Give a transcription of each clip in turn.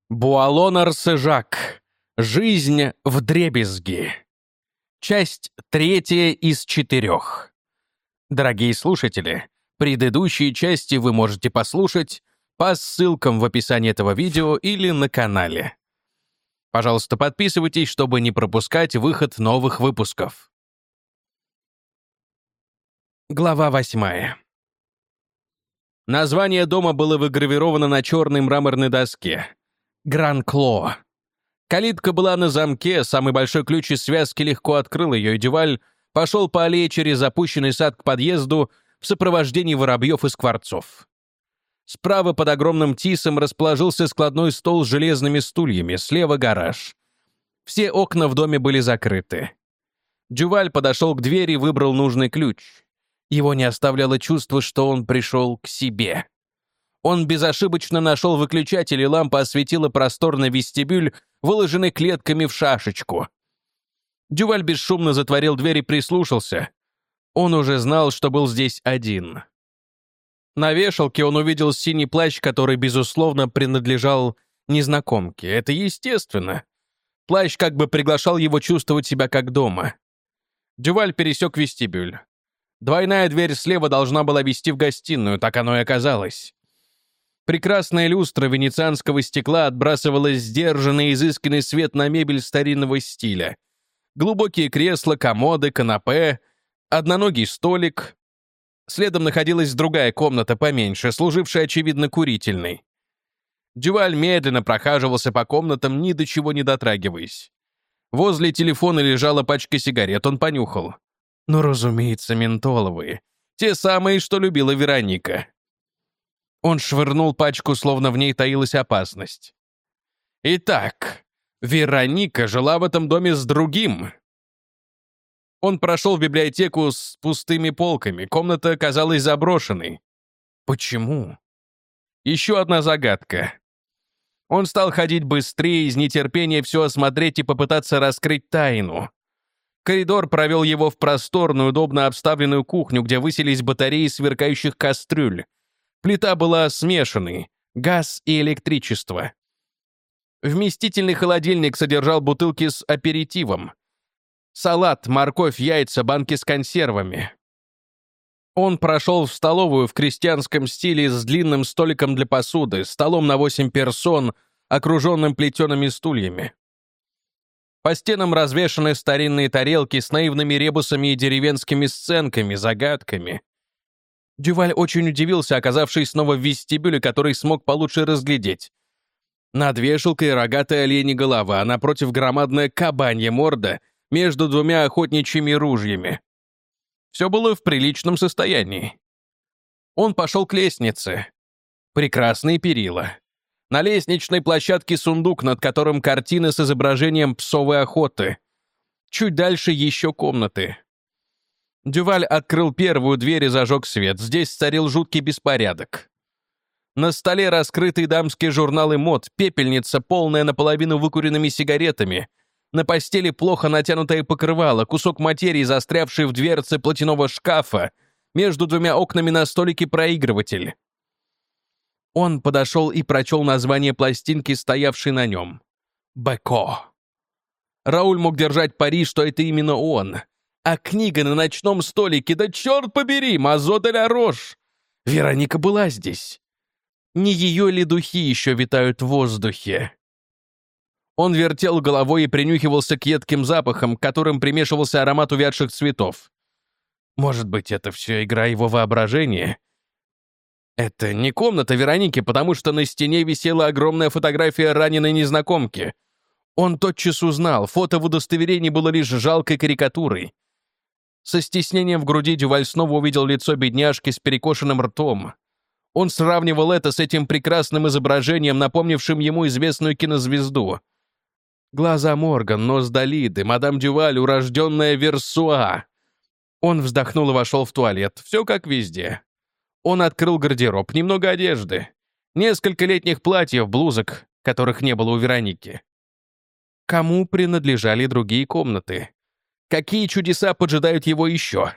Буалонар-Сежак. Жизнь вдребезги. Часть 3 из 4. Дорогие слушатели, предыдущие части вы можете послушать по ссылкам в описании этого видео или на канале. Пожалуйста, подписывайтесь, чтобы не пропускать выход новых выпусков. Глава 8. Название дома было выгравировано на черной мраморной доске. Гран-Кло. Калитка была на замке, самый большой ключ из связки легко открыл ее, и Дюваль пошел по аллее через запущенный сад к подъезду в сопровождении воробьев и скворцов. Справа под огромным тисом расположился складной стол с железными стульями, слева гараж. Все окна в доме были закрыты. Дюваль подошел к двери и выбрал нужный ключ. Его не оставляло чувство, что он пришел к себе. Он безошибочно нашел выключатель, и лампа осветила просторный вестибюль, выложенный клетками в шашечку. Дюваль бесшумно затворил дверь и прислушался. Он уже знал, что был здесь один. На вешалке он увидел синий плащ, который, безусловно, принадлежал незнакомке. Это естественно. Плащ как бы приглашал его чувствовать себя как дома. Дюваль пересек вестибюль. Двойная дверь слева должна была вести в гостиную, так оно и оказалось. Прекрасная люстра венецианского стекла отбрасывала сдержанный, изысканный свет на мебель старинного стиля. Глубокие кресла, комоды, канапе, одноногий столик. Следом находилась другая комната поменьше, служившая, очевидно, курительной. Дюваль медленно прохаживался по комнатам, ни до чего не дотрагиваясь. Возле телефона лежала пачка сигарет, он понюхал. Ну, разумеется, ментоловые. Те самые, что любила Вероника. Он швырнул пачку, словно в ней таилась опасность. Итак, Вероника жила в этом доме с другим. Он прошел в библиотеку с пустыми полками. Комната казалась заброшенной. Почему? Еще одна загадка. Он стал ходить быстрее, из нетерпения все осмотреть и попытаться раскрыть тайну. Коридор провел его в просторную, удобно обставленную кухню, где высились батареи сверкающих кастрюль. Плита была смешанной — газ и электричество. Вместительный холодильник содержал бутылки с аперитивом. Салат, морковь, яйца, банки с консервами. Он прошел в столовую в крестьянском стиле с длинным столиком для посуды, столом на 8 персон, окруженным плетеными стульями. По стенам развешаны старинные тарелки с наивными ребусами и деревенскими сценками, загадками. Дюваль очень удивился, оказавшись снова в вестибюле, который смог получше разглядеть. Над вешалкой рогатая оленья голова, а напротив громадная кабанья морда между двумя охотничьими ружьями. Все было в приличном состоянии. Он пошел к лестнице. Прекрасные перила. На лестничной площадке сундук, над которым картины с изображением псовой охоты. Чуть дальше еще комнаты. Дюваль открыл первую дверь и зажег свет. Здесь царил жуткий беспорядок. На столе раскрытые дамские журналы мод, пепельница, полная наполовину выкуренными сигаретами. На постели плохо натянутое покрывало, кусок материи, застрявший в дверце платяного шкафа. Между двумя окнами на столике проигрыватель. Он подошел и прочел название пластинки, стоявшей на нем. «Беко». Рауль мог держать пари, что это именно он. А книга на ночном столике, да черт побери, Мазо де ля Рош. Вероника была здесь. Не ее ли духи еще витают в воздухе? Он вертел головой и принюхивался к едким запахам, к которым примешивался аромат увядших цветов. Может быть, это все игра его воображения? Это не комната Вероники, потому что на стене висела огромная фотография раненой незнакомки. Он тотчас узнал, фото в удостоверении было лишь жалкой карикатурой. Со стеснением в груди Дюваль снова увидел лицо бедняжки с перекошенным ртом. Он сравнивал это с этим прекрасным изображением, напомнившим ему известную кинозвезду. Глаза Морган, нос Далиды, мадам Дюваль, урожденная Версуа. Он вздохнул и вошел в туалет. Все как везде. Он открыл гардероб, немного одежды. Несколько летних платьев, блузок, которых не было у Вероники. Кому принадлежали другие комнаты? Какие чудеса поджидают его еще?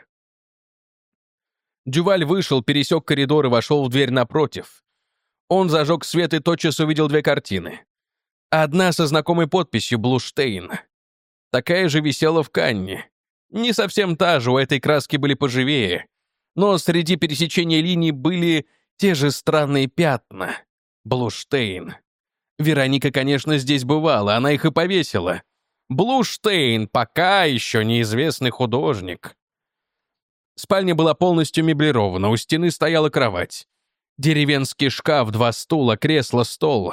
Дюваль вышел, пересек коридор и вошел в дверь напротив. Он зажег свет и тотчас увидел две картины. Одна со знакомой подписью «Блуштейн». Такая же висела в Канне. Не совсем та же, у этой краски были поживее. Но среди пересечения линий были те же странные пятна. «Блуштейн». Вероника, конечно, здесь бывала, она их и повесила. «Блуштейн» пока еще неизвестный художник. Спальня была полностью меблирована, у стены стояла кровать. Деревенский шкаф, 2 стула, кресло, стол.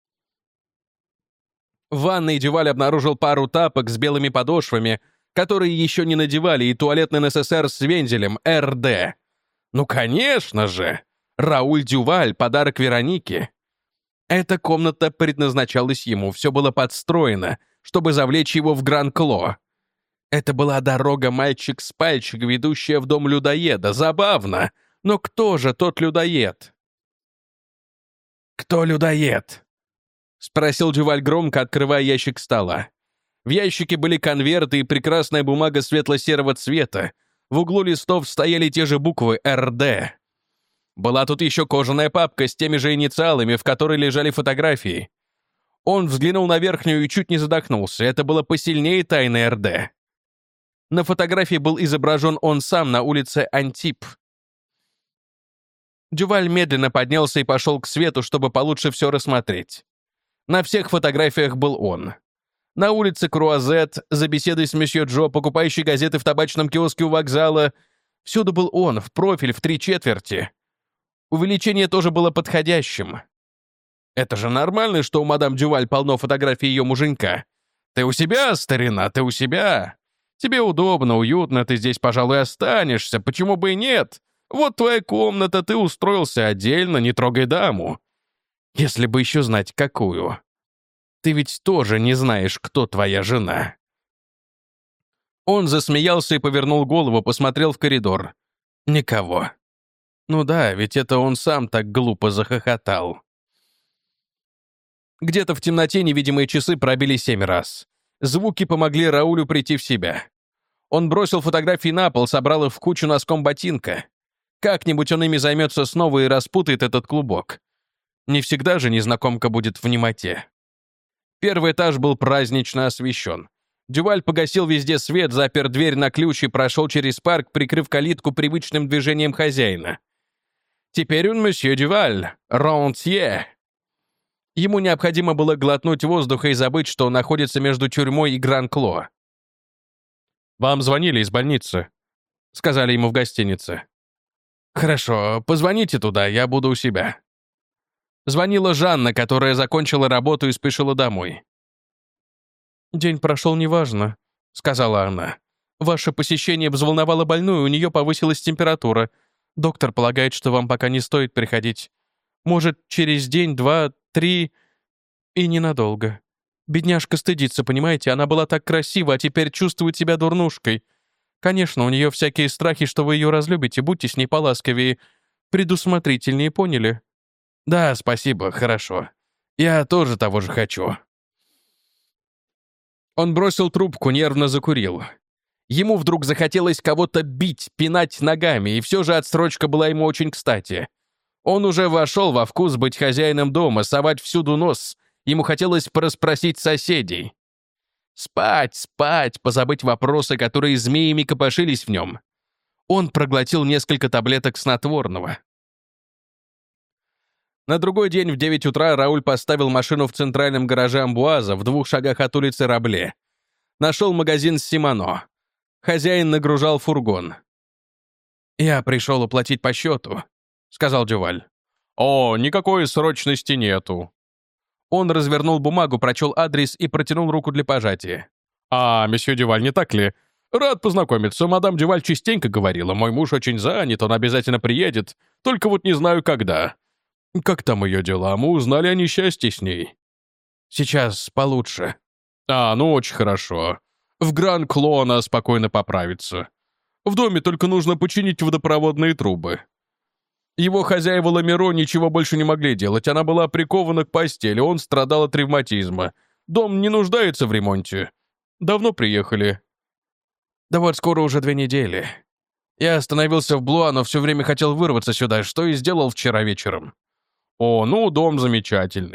В ванной Дюваль обнаружил пару тапок с белыми подошвами, которые еще не надевали, и туалетный НССР с вензелем РД. Ну, конечно же! Рауль Дюваль, подарок Веронике. Эта комната предназначалась ему, все было подстроено, чтобы завлечь его в Гран-Кло. Это была дорога мальчик с пальчик, ведущая в дом людоеда. Забавно, но кто же тот людоед? «Кто людоед?» — спросил Дюваль громко, открывая ящик стола. В ящике были конверты и прекрасная бумага светло-серого цвета. В углу листов стояли те же буквы «РД». Была тут еще кожаная папка с теми же инициалами, в которой лежали фотографии. Он взглянул на верхнюю и чуть не задохнулся. Это было посильнее тайны РД. На фотографии был изображен он сам на улице Антип. Дюваль медленно поднялся и пошел к свету, чтобы получше все рассмотреть. На всех фотографиях был он. На улице Круазет, за беседой с месье Джо, покупающий газеты в табачном киоске у вокзала. Всюду был он, в профиль, в 3/4. Увеличение тоже было подходящим. Это же нормально, что у мадам Дюваль полно фотографий ее муженька. Ты у себя, старина, ты у себя. Тебе удобно, уютно, ты здесь, пожалуй, останешься. Почему бы и нет? Вот твоя комната, ты устроился отдельно, не трогай даму. Если бы еще знать, какую. Ты ведь тоже не знаешь, кто твоя жена. Он засмеялся и повернул голову, посмотрел в коридор. Никого. Ну да, ведь это он сам так глупо захохотал. Где-то в темноте невидимые часы пробили 7 раз. Звуки помогли Раулю прийти в себя. Он бросил фотографии на пол, собрал их в кучу носком ботинка. Как-нибудь он ими займется снова и распутает этот клубок. Не всегда же незнакомка будет в немоте. Первый этаж был празднично освещен. Дюваль погасил везде свет, запер дверь на ключ и прошел через парк, прикрыв калитку привычным движением хозяина. Теперь он месье Дюваль, рантье. Ему необходимо было глотнуть воздуха и забыть, что он находится между тюрьмой и Гран-Кло. «Вам звонили из больницы», — сказали ему в гостинице. «Хорошо, позвоните туда, я буду у себя». Звонила Жанна, которая закончила работу и спешила домой. «День прошел неважно», — сказала она. «Ваше посещение взволновало больную, у нее повысилась температура. Доктор полагает, что вам пока не стоит приходить. Может, через день, 2, 3 и ненадолго. Бедняжка стыдится, понимаете? Она была так красива, а теперь чувствует себя дурнушкой. Конечно, у нее всякие страхи, что вы ее разлюбите, будьте с ней поласковее, предусмотрительнее, поняли?» «Да, спасибо, хорошо. Я тоже того же хочу». Он бросил трубку, нервно закурил. Ему вдруг захотелось кого-то бить, пинать ногами, и все же отсрочка была ему очень кстати. Он уже вошел во вкус быть хозяином дома, совать всюду нос. Ему хотелось порасспросить соседей. Спать, спать, позабыть вопросы, которые змеями копошились в нем. Он проглотил несколько таблеток снотворного. На другой день в 9 утра Рауль поставил машину в центральном гараже Амбуаза в 2 шагах от улицы Рабле. Нашел магазин Симоно. Хозяин нагружал фургон. «Я пришел уплатить по счету», — сказал Дюваль. «О, никакой срочности нету». Он развернул бумагу, прочел адрес и протянул руку для пожатия. «А, месье Дюваль, не так ли? Рад познакомиться. Мадам Дюваль частенько говорила. Мой муж очень занят, он обязательно приедет. Только вот не знаю, когда. Как там ее дела? Мы узнали о несчастье с ней». «Сейчас получше». «А, ну очень хорошо. В Гран-Кло она спокойно поправится. В доме только нужно починить водопроводные трубы». Его хозяева Ламиро ничего больше не могли делать. Она была прикована к постели, он страдал от ревматизма. Дом не нуждается в ремонте. Давно приехали. Да вот скоро уже 2 недели. Я остановился в Блуа, но все время хотел вырваться сюда, что и сделал вчера вечером. О, ну, дом замечательный.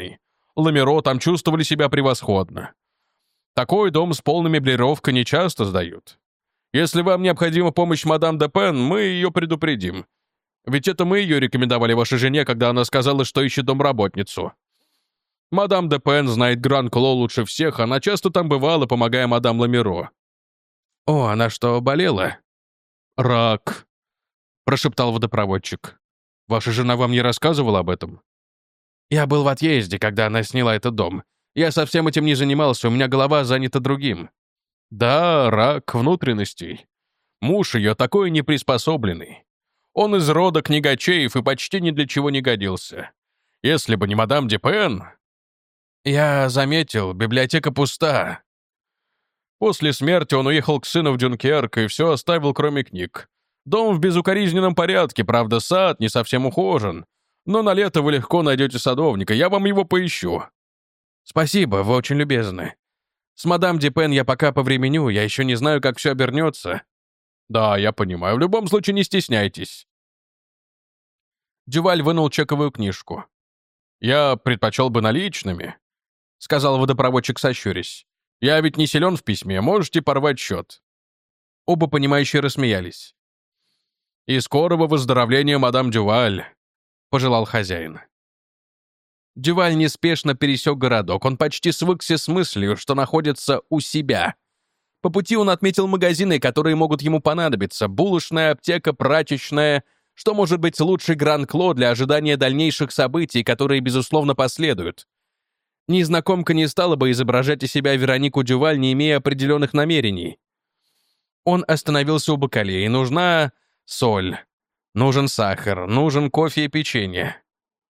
Ламиро там чувствовали себя превосходно. Такой дом с полной меблировкой не часто сдают. Если вам необходима помощь мадам де Пен, мы ее предупредим. Ведь это мы ее рекомендовали вашей жене, когда она сказала, что ищет домработницу. Мадам де Пен знает Гран-Кло лучше всех, она часто там бывала, помогая мадам Ламиро». «О, она что, болела?» «Рак», — прошептал водопроводчик. «Ваша жена вам не рассказывала об этом?» «Я был в отъезде, когда она сняла этот дом. Я совсем этим не занимался, у меня голова занята другим». «Да, рак внутренностей. Муж ее такой неприспособленный. Он из рода книгачеев и почти ни для чего не годился. Если бы не мадам де Пен...» «Я заметил, библиотека пуста». После смерти он уехал к сыну в Дюнкерк и все оставил, кроме книг. Дом в безукоризненном порядке, правда, сад не совсем ухожен. Но на лето вы легко найдете садовника, я вам его поищу». «Спасибо, вы очень любезны. С мадам де Пен я пока повременю, я еще не знаю, как все обернется». «Да, я понимаю, в любом случае не стесняйтесь». Дюваль вынул чековую книжку. «Я предпочел бы наличными», — сказал водопроводчик, сощурясь. «Я ведь не силен в письме, можете порвать счет». Оба понимающие рассмеялись. «И скорого выздоровления, мадам Дюваль», — пожелал хозяин. Дюваль неспешно пересек городок. Он почти свыкся с мыслью, что находится у себя. По пути он отметил магазины, которые могут ему понадобиться. Булочная, аптека, прачечная. Что может быть лучше Гран-Кло для ожидания дальнейших событий, которые, безусловно, последуют? Незнакомка не стала бы изображать из себя Веронику Дюваль, не имея определенных намерений. Он остановился у бакалеи. Нужна соль, нужен сахар, нужен кофе и печенье.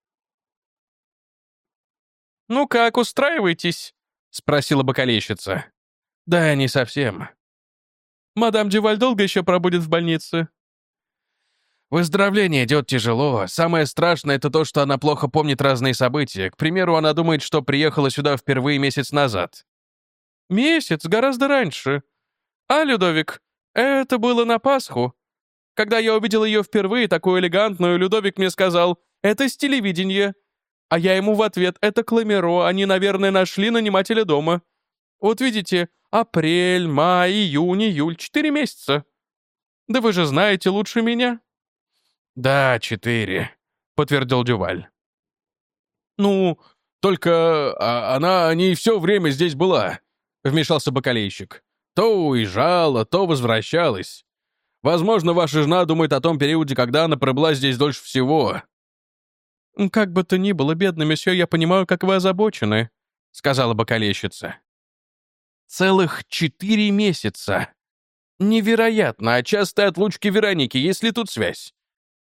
«Ну как, устраиваетесь?» — спросила бакалейщица. «Да, не совсем». «Мадам Дюваль долго еще пробудет в больнице?» «Выздоровление идет тяжело. Самое страшное — это то, что она плохо помнит разные события. К примеру, она думает, что приехала сюда впервые месяц назад». «Месяц? Гораздо раньше. А, Людовик, это было на Пасху. Когда я увидел ее впервые, такую элегантную, Людовик мне сказал, это с телевидения. А я ему в ответ, это Кламеро, они, наверное, нашли нанимателя дома. Вот видите, апрель, май, июнь, июль, 4 месяца. Да вы же знаете лучше меня». «Да, 4», — подтвердил Дюваль. «Ну, только она не все время здесь была», — вмешался бакалейщик. «То уезжала, то возвращалась. Возможно, ваша жена думает о том периоде, когда она пробыла здесь дольше всего». «Как бы то ни было, бедный месье, я понимаю, как вы озабочены», — сказала бакалейщица. «Целых 4 месяца. Невероятно, а частые отлучки Вероники, есть ли тут связь?»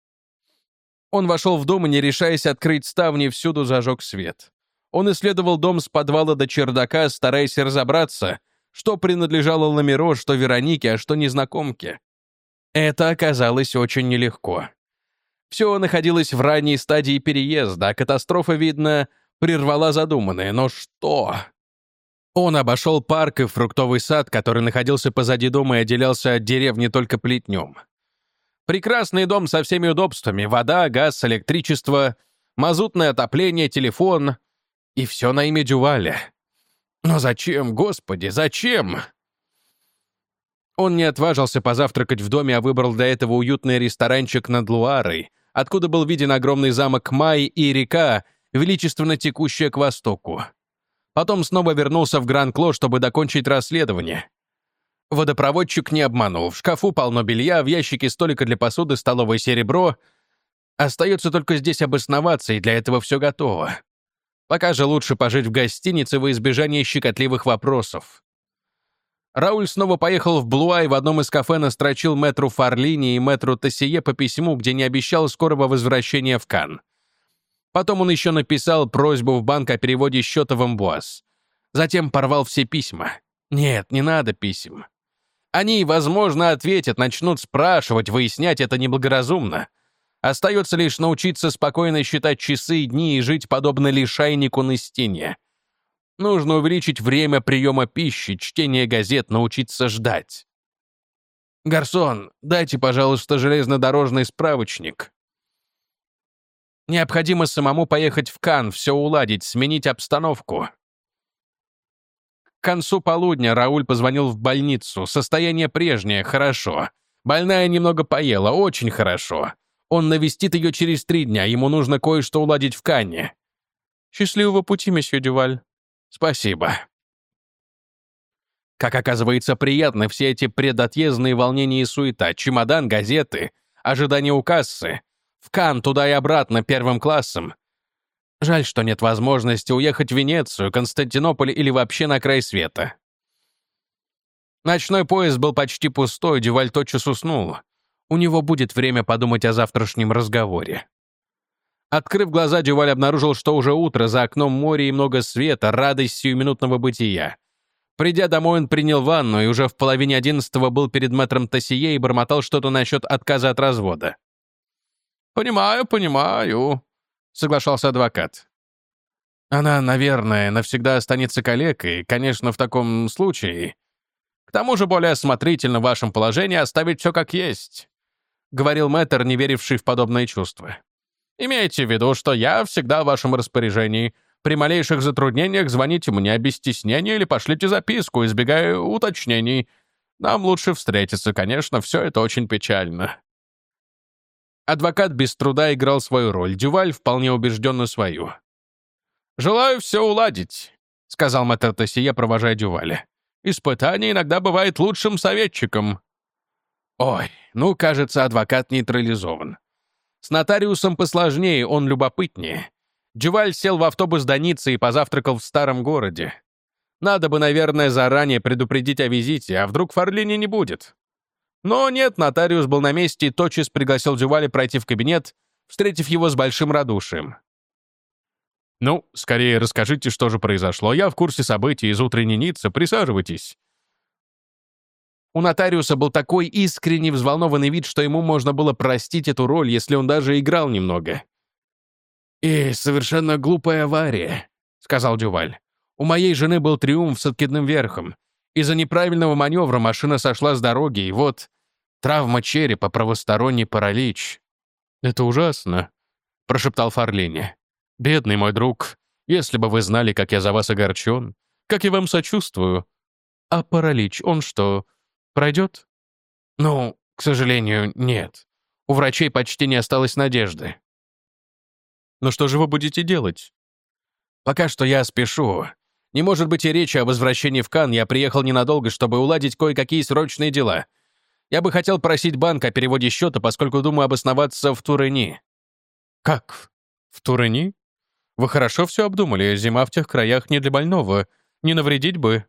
Он вошел в дом и, не решаясь открыть ставни, всюду зажег свет. Он исследовал дом с подвала до чердака, стараясь разобраться, что принадлежало Ламиро, что Веронике, а что незнакомке. Это оказалось очень нелегко. Все находилось в ранней стадии переезда, а катастрофа, видно, прервала задуманное. Но что? Он обошел парк и фруктовый сад, который находился позади дома и отделялся от деревни только плетнем. Прекрасный дом со всеми удобствами: вода, газ, электричество, мазутное отопление, телефон. И все на имя Дюваля. Но зачем, Господи, зачем? Он не отважился позавтракать в доме, а выбрал для этого уютный ресторанчик над Луарой, откуда был виден огромный замок Май и река, величественно текущая к востоку. Потом снова вернулся в Гран-Кло, чтобы докончить расследование. Водопроводчик не обманул. В шкафу полно белья, в ящике столика для посуды, столовое серебро. Остается только здесь обосноваться, и для этого все готово. Пока же лучше пожить в гостинице во избежание щекотливых вопросов. Рауль снова поехал в Блуа и в одном из кафе настрочил мэтру Фарлини и мэтру Тессие по письму, где не обещал скорого возвращения в Канн. Потом он еще написал просьбу в банк о переводе счета в Амбуаз. Затем порвал все письма. Нет, не надо писем. Они, возможно, ответят, начнут спрашивать, выяснять это неблагоразумно. Остается лишь научиться спокойно считать часы и дни и жить подобно лишайнику на стене. Нужно увеличить время приема пищи, чтения газет, научиться ждать. «Гарсон, дайте, пожалуйста, железнодорожный справочник». Необходимо самому поехать в Кан, все уладить, сменить обстановку. К концу полудня Рауль позвонил в больницу. Состояние прежнее, хорошо. Больная немного поела, очень хорошо. Он навестит ее через 3 дня, ему нужно кое-что уладить в Канне. Счастливого пути, месье Дюваль. Спасибо. Как оказывается, приятны все эти предотъездные волнения и суета. Чемодан, газеты, ожидание у кассы. В Кан, туда и обратно, 1 классом. Жаль, что нет возможности уехать в Венецию, Константинополь или вообще на край света. Ночной поезд был почти пустой, Дюваль тотчас уснул. У него будет время подумать о завтрашнем разговоре. Открыв глаза, Дюваль обнаружил, что уже утро, за окном море и много света, радость сиюминутного бытия. Придя домой, он принял ванну и уже в половине 11 был перед мэтром Тоссье и бормотал что-то насчет отказа от развода. «Понимаю», — соглашался адвокат. «Она, наверное, навсегда останется калекой, конечно, в таком случае. К тому же более осмотрительно в вашем положении оставить все как есть», — говорил мэтр, не веривший в подобные чувства. «Имейте в виду, что я всегда в вашем распоряжении. При малейших затруднениях звоните мне без стеснения или пошлите записку, избегая уточнений. Нам лучше встретиться, конечно, все это очень печально». Адвокат без труда играл свою роль, Дюваль вполне убежденно свою. «Желаю все уладить», — сказал мэтр Тоссье, провожая Дюваля. «Испытание иногда бывает лучшим советчиком». Ой, ну, кажется, адвокат нейтрализован. С нотариусом посложнее, он любопытнее. Дюваль сел в автобус до Ниццы и позавтракал в старом городе. Надо бы, наверное, заранее предупредить о визите, а вдруг Фарлини не будет. Но нет, нотариус был на месте и тотчас пригласил Дюваля пройти в кабинет, встретив его с большим радушием. «Ну, скорее расскажите, что же произошло. Я в курсе событий из утренней Ниццы. Присаживайтесь». У нотариуса был такой искренне взволнованный вид, что ему можно было простить эту роль, если он даже играл немного. «И совершенно глупая авария», — сказал Дюваль. «У моей жены был триумф с откидным верхом. Из-за неправильного маневра машина сошла с дороги, и вот травма черепа, правосторонний паралич». «Это ужасно», — прошептал Фарлини. «Бедный мой друг, если бы вы знали, как я за вас огорчен, как я вам сочувствую. А паралич, он что, пройдет?» «Ну, к сожалению, нет. У врачей почти не осталось надежды». «Но что же вы будете делать?» «Пока что я спешу. Не может быть и речи о возвращении в Кан, я приехал ненадолго, чтобы уладить кое-какие срочные дела. Я бы хотел просить банк о переводе счета, поскольку думаю обосноваться в Турени». «Как? В Турени? Вы хорошо все обдумали, зима в тех краях не для больного. Не навредить бы».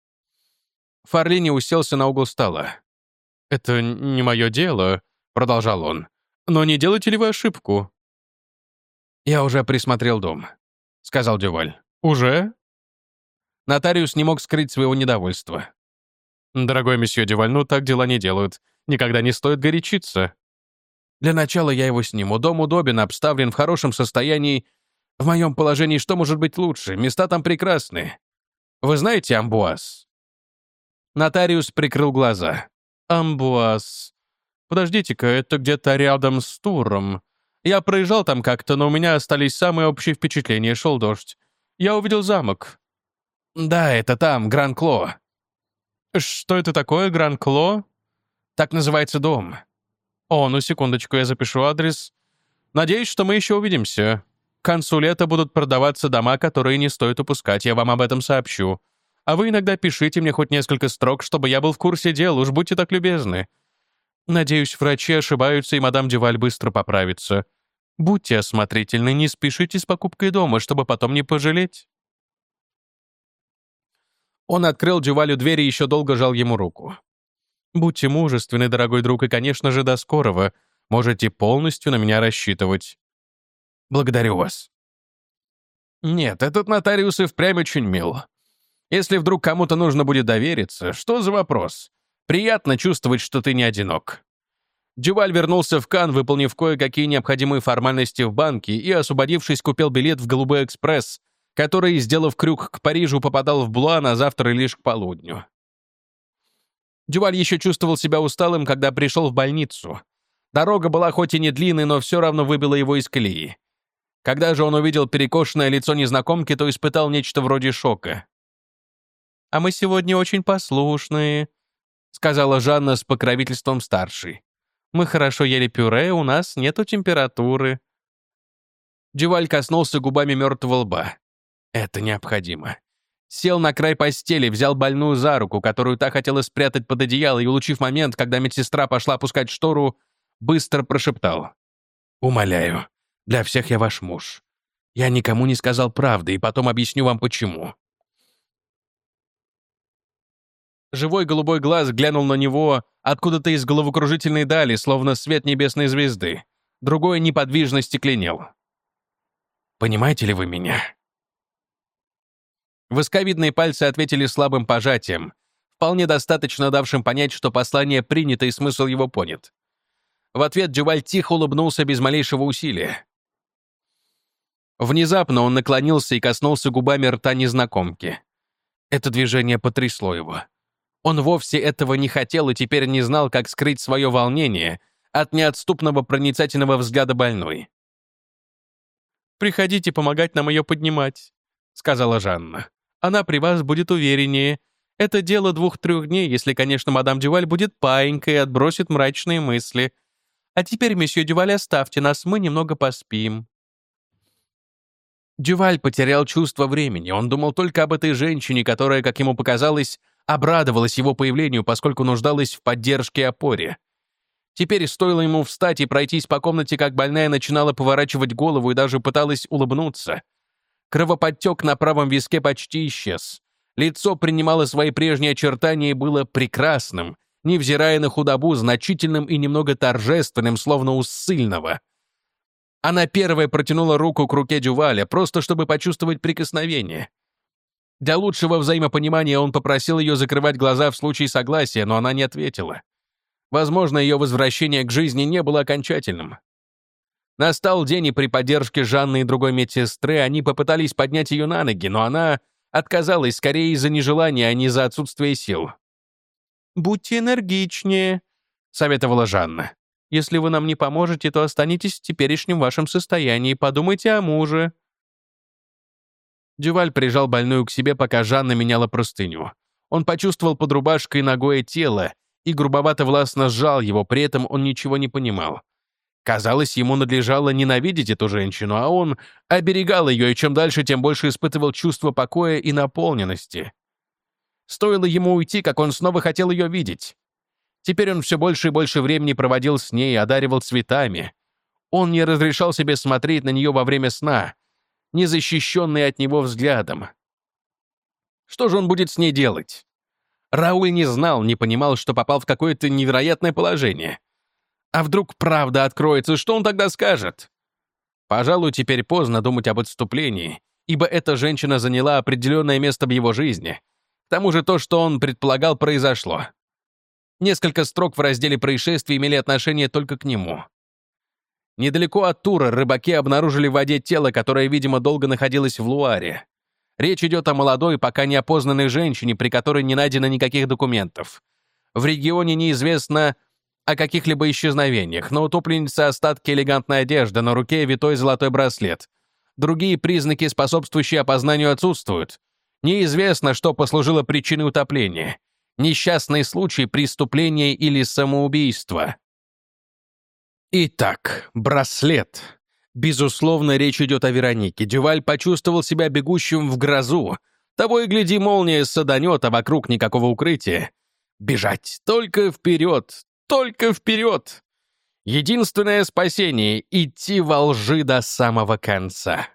Фарлини уселся на угол стола. «Это не мое дело», — продолжал он. «Но не делаете ли вы ошибку?» «Я уже присмотрел дом», — сказал Дюваль. «Уже?» Нотариус не мог скрыть своего недовольства. «Дорогой месье Дюваль, ну так дела не делают. Никогда не стоит горячиться». «Для начала я его сниму. Дом удобен, обставлен в хорошем состоянии. В моем положении что может быть лучше? Места там прекрасные. Вы знаете Амбуаз?» Нотариус прикрыл глаза. «Амбуаз. Подождите-ка, это где-то рядом с Туром. Я проезжал там как-то, но у меня остались самые общие впечатления. Шел дождь. Я увидел замок». «Да, это там, Гран-Кло». «Что это такое, Гран-Кло?» «Так называется дом». «О, ну секундочку, я запишу адрес. Надеюсь, что мы еще увидимся. К концу лета будут продаваться дома, которые не стоит упускать, я вам об этом сообщу. А вы иногда пишите мне хоть несколько строк, чтобы я был в курсе дел, уж будьте так любезны. Надеюсь, врачи ошибаются, и мадам Дюваль быстро поправится. Будьте осмотрительны, не спешите с покупкой дома, чтобы потом не пожалеть». Он открыл Дювалю дверь и еще долго жал ему руку. «Будьте мужественны, дорогой друг, и, конечно же, до скорого. Можете полностью на меня рассчитывать». «Благодарю вас». «Нет, этот нотариус и впрямь очень мил. Если вдруг кому-то нужно будет довериться, что за вопрос? Приятно чувствовать, что ты не одинок». Дюваль вернулся в Кан, выполнив кое-какие необходимые формальности в банке и, освободившись, купил билет в «Голубой экспресс», который, сделав крюк к Парижу, попадал в Блуа на завтра лишь к полудню. Дюваль еще чувствовал себя усталым, когда пришел в больницу. Дорога была хоть и не длинной, но все равно выбила его из колеи. Когда же он увидел перекошенное лицо незнакомки, то испытал нечто вроде шока. «А мы сегодня очень послушные», — сказала Жанна с покровительством старшей. «Мы хорошо ели пюре, у нас нету температуры». Дюваль коснулся губами мертвого лба. «Это необходимо». Сел на край постели, взял больную за руку, которую та хотела спрятать под одеяло, и, улучив момент, когда медсестра пошла опускать штору, быстро прошептал. «Умоляю, для всех я ваш муж. Я никому не сказал правды, и потом объясню вам, почему». Живой голубой глаз глянул на него откуда-то из головокружительной дали, словно свет небесной звезды. Другой неподвижно стекленел. «Понимаете ли вы меня?» Восковидные пальцы ответили слабым пожатием, вполне достаточно давшим понять, что послание принято и смысл его понят. В ответ Дюваль тихо улыбнулся без малейшего усилия. Внезапно он наклонился и коснулся губами рта незнакомки. Это движение потрясло его. Он вовсе этого не хотел и теперь не знал, как скрыть свое волнение от неотступного проницательного взгляда больной. «Приходите помогать нам ее поднимать», — сказала Жанна. «Она при вас будет увереннее. Это дело 2-3 дней, если, конечно, мадам Дюваль будет паинькой и отбросит мрачные мысли. А теперь, месье Дюваль, оставьте нас, мы немного поспим». Дюваль потерял чувство времени. Он думал только об этой женщине, которая, как ему показалось, обрадовалась его появлению, поскольку нуждалась в поддержке и опоре. Теперь стоило ему встать и пройтись по комнате, как больная начинала поворачивать голову и даже пыталась улыбнуться. Кровоподтек на правом виске почти исчез. Лицо принимало свои прежние очертания и было прекрасным, невзирая на худобу, значительным и немного торжественным, словно у ссыльного. Она первая протянула руку к руке Дюваля, просто чтобы почувствовать прикосновение. Для лучшего взаимопонимания он попросил ее закрывать глаза в случае согласия, но она не ответила. Возможно, ее возвращение к жизни не было окончательным. Настал день, и при поддержке Жанны и другой медсестры они попытались поднять ее на ноги, но она отказалась скорее из-за нежелания, а не из-за отсутствия сил. «Будьте энергичнее», — советовала Жанна. «Если вы нам не поможете, то останетесь в теперешнем вашем состоянии. Подумайте о муже». Дюваль прижал больную к себе, пока Жанна меняла простыню. Он почувствовал под рубашкой ногое тело и грубовато-властно сжал его, при этом он ничего не понимал. Казалось, ему надлежало ненавидеть эту женщину, а он оберегал ее, и чем дальше, тем больше испытывал чувство покоя и наполненности. Стоило ему уйти, как он снова хотел ее видеть. Теперь он все больше и больше времени проводил с ней, одаривал цветами. Он не разрешал себе смотреть на нее во время сна, незащищенный от него взглядом. Что же он будет с ней делать? Рауль не знал, не понимал, что попал в какое-то невероятное положение. А вдруг правда откроется, что он тогда скажет? Пожалуй, теперь поздно думать об отступлении, ибо эта женщина заняла определенное место в его жизни. К тому же то, что он предполагал, произошло. Несколько строк в разделе происшествий имели отношение только к нему. Недалеко от Тура рыбаки обнаружили в воде тело, которое, видимо, долго находилось в Луаре. Речь идет о молодой, пока неопознанной женщине, при которой не найдено никаких документов. В регионе неизвестно о каких-либо исчезновениях, но утопленница остатки элегантной одежды, на руке витой золотой браслет. Другие признаки, способствующие опознанию, отсутствуют. Неизвестно, что послужило причиной утопления. Несчастный случай, преступление или самоубийство. Итак, браслет. Безусловно, речь идет о Веронике. Дюваль почувствовал себя бегущим в грозу. Того и гляди, молния саданет, а вокруг никакого укрытия. Бежать. Только вперед. Только вперед. Единственное спасение — идти во лжи до самого конца.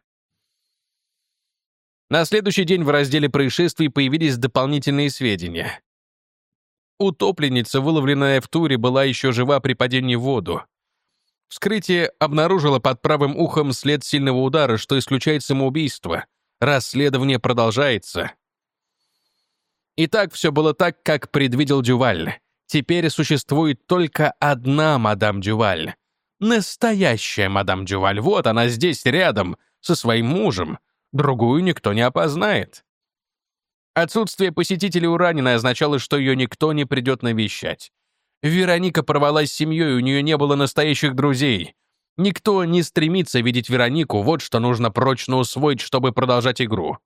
На следующий день в разделе происшествий появились дополнительные сведения. Утопленница, выловленная в Туре, была еще жива при падении в воду. Вскрытие обнаружило под правым ухом след сильного удара, что исключает самоубийство. Расследование продолжается. Итак, все было так, как предвидел Дюваль. Теперь существует только одна мадам Дюваль. Настоящая мадам Дюваль. Вот она здесь, рядом, со своим мужем. Другую никто не опознает. Отсутствие посетителей у раненой означало, что ее никто не придет навещать. Вероника порвалась с семьей, у нее не было настоящих друзей. Никто не стремится видеть Веронику, вот что нужно прочно усвоить, чтобы продолжать игру.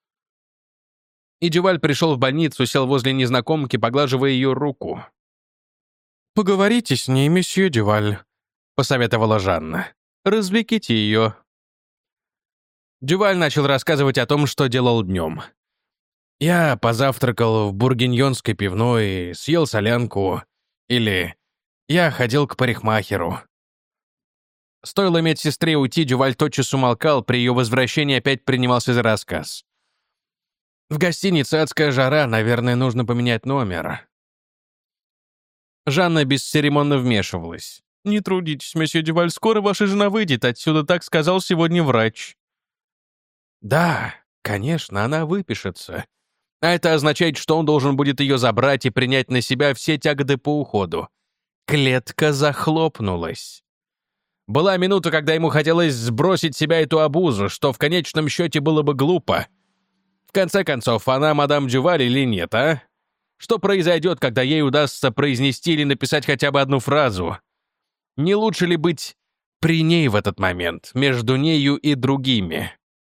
И Дюваль пришел в больницу, сел возле незнакомки, поглаживая ее руку. «Поговорите с ней, месье Дюваль», — посоветовала Жанна. «Развлеките ее». Дюваль начал рассказывать о том, что делал днем. «Я позавтракал в бургиньонской пивной, съел солянку». Или «Я ходил к парикмахеру». Стоило медсестре уйти, Дюваль тотчас умолкал, при ее возвращении опять принимался за рассказ. «В гостинице адская жара, наверное, нужно поменять номер». Жанна бесцеремонно вмешивалась. «Не трудитесь, месье Дюваль, скоро ваша жена выйдет отсюда, так сказал сегодня врач». «Да, конечно, она выпишется. А это означает, что он должен будет ее забрать и принять на себя все тяготы по уходу». Клетка захлопнулась. Была минута, когда ему хотелось сбросить с себя эту обузу, что в конечном счете было бы глупо. В конце концов, она мадам Дюваль или нет, а? Что произойдет, когда ей удастся произнести или написать хотя бы одну фразу? Не лучше ли быть при ней в этот момент, между нею и другими?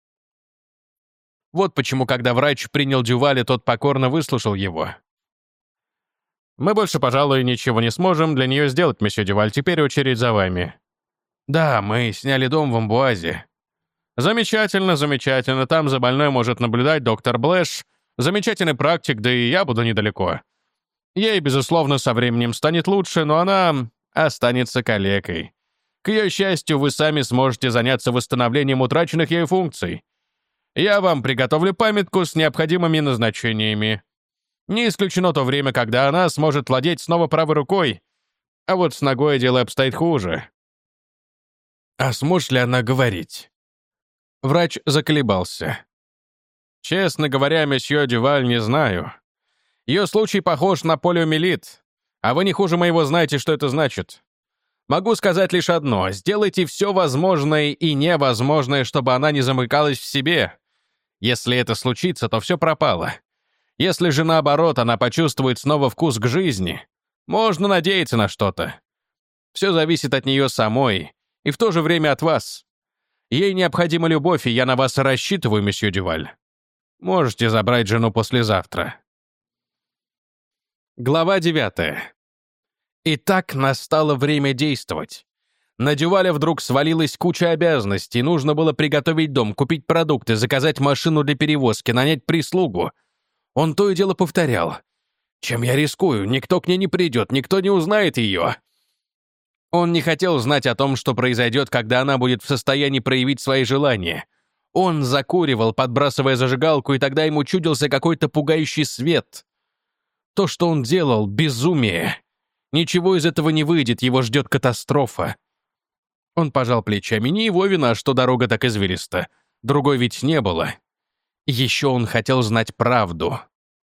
Вот почему, когда врач принял Дюваля, тот покорно выслушал его. «Мы больше, пожалуй, ничего не сможем для нее сделать, месье Дюваль. Теперь очередь за вами». «Да, мы сняли дом в Амбуазе». «Замечательно, замечательно. Там за больной может наблюдать доктор Блэш. Замечательный практик, да и я буду недалеко. Ей, безусловно, со временем станет лучше, но она останется калекой. К ее счастью, вы сами сможете заняться восстановлением утраченных ей функций. Я вам приготовлю памятку с необходимыми назначениями. Не исключено то время, когда она сможет владеть снова правой рукой, а вот с ногой дело обстоит хуже». «А сможет ли она говорить?» Врач заколебался. «Честно говоря, месье Дюваль, не знаю. Ее случай похож на полиомиелит, а вы не хуже моего знаете, что это значит. Могу сказать лишь одно: сделайте все возможное и невозможное, чтобы она не замыкалась в себе. Если это случится, то все пропало. Если же наоборот, она почувствует снова вкус к жизни, можно надеяться на что-то. Все зависит от нее самой и в то же время от вас. Ей необходима любовь, и я на вас рассчитываю, месье Дюваль. Можете забрать жену послезавтра». Глава 9. Итак, настало время действовать. На Дюваля вдруг свалилась куча обязанностей. Нужно было приготовить дом, купить продукты, заказать машину для перевозки, нанять прислугу. Он то и дело повторял: «Чем я рискую? Никто к ней не придет, никто не узнает ее». Он не хотел знать о том, что произойдет, когда она будет в состоянии проявить свои желания. Он закуривал, подбрасывая зажигалку, и тогда ему чудился какой-то пугающий свет. То, что он делал — безумие. Ничего из этого не выйдет, его ждет катастрофа. Он пожал плечами. Не его вина, что дорога так извилиста. Другой ведь не было. Еще он хотел знать правду.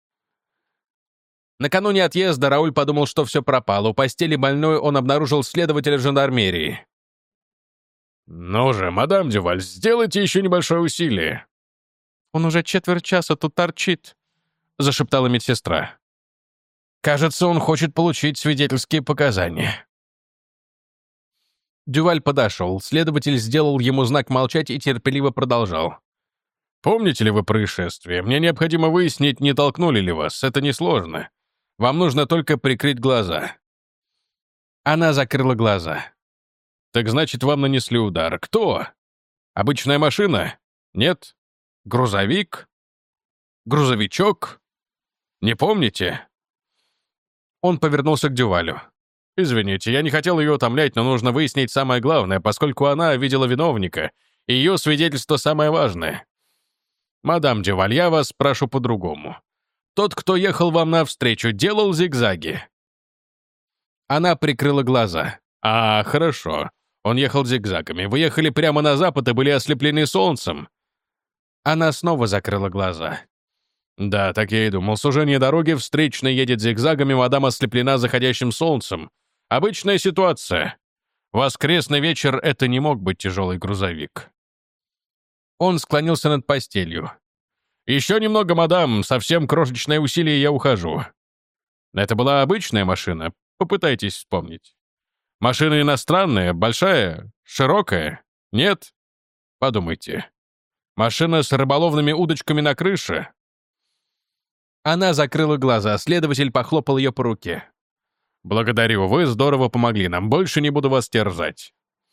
Накануне отъезда Рауль подумал, что все пропало. У постели больной он обнаружил следователя жандармерии. «Ну же, мадам Дюваль, сделайте еще небольшое усилие». «Он уже четверть часа тут торчит», — зашептала медсестра. «Кажется, он хочет получить свидетельские показания». Дюваль подошел. Следователь сделал ему знак молчать и терпеливо продолжал. «Помните ли вы происшествие? Мне необходимо выяснить, не толкнули ли вас. Это несложно. Вам нужно только прикрыть глаза». Она закрыла глаза. «Так значит, вам нанесли удар. Кто? Обычная машина? Нет? Грузовик? Грузовичок? Не помните?» Он повернулся к Дювалю. «Извините, я не хотел ее утомлять, но нужно выяснить самое главное, поскольку она видела виновника, и ее свидетельство самое важное. Мадам Дюваль, я вас прошу по-другому. Тот, кто ехал вам навстречу, делал зигзаги?» Она прикрыла глаза. «А, хорошо. Он ехал зигзагами. Вы ехали прямо на запад и были ослеплены солнцем». Она снова закрыла глаза. «Да, так я и думал. Сужение дороги, встречный едет зигзагами, мадам ослеплена заходящим солнцем. Обычная ситуация. Воскресный вечер — это не мог быть тяжелый грузовик». Он склонился над постелью. «Еще немного, мадам, совсем крошечное усилие, я ухожу». «Это была обычная машина? Попытайтесь вспомнить». Машина иностранная, большая, широкая? Нет? Подумайте. Машина с рыболовными удочками на крыше?» Она закрыла глаза, следователь похлопал ее по руке. «Благодарю, вы здорово помогли нам, больше не буду вас терзать».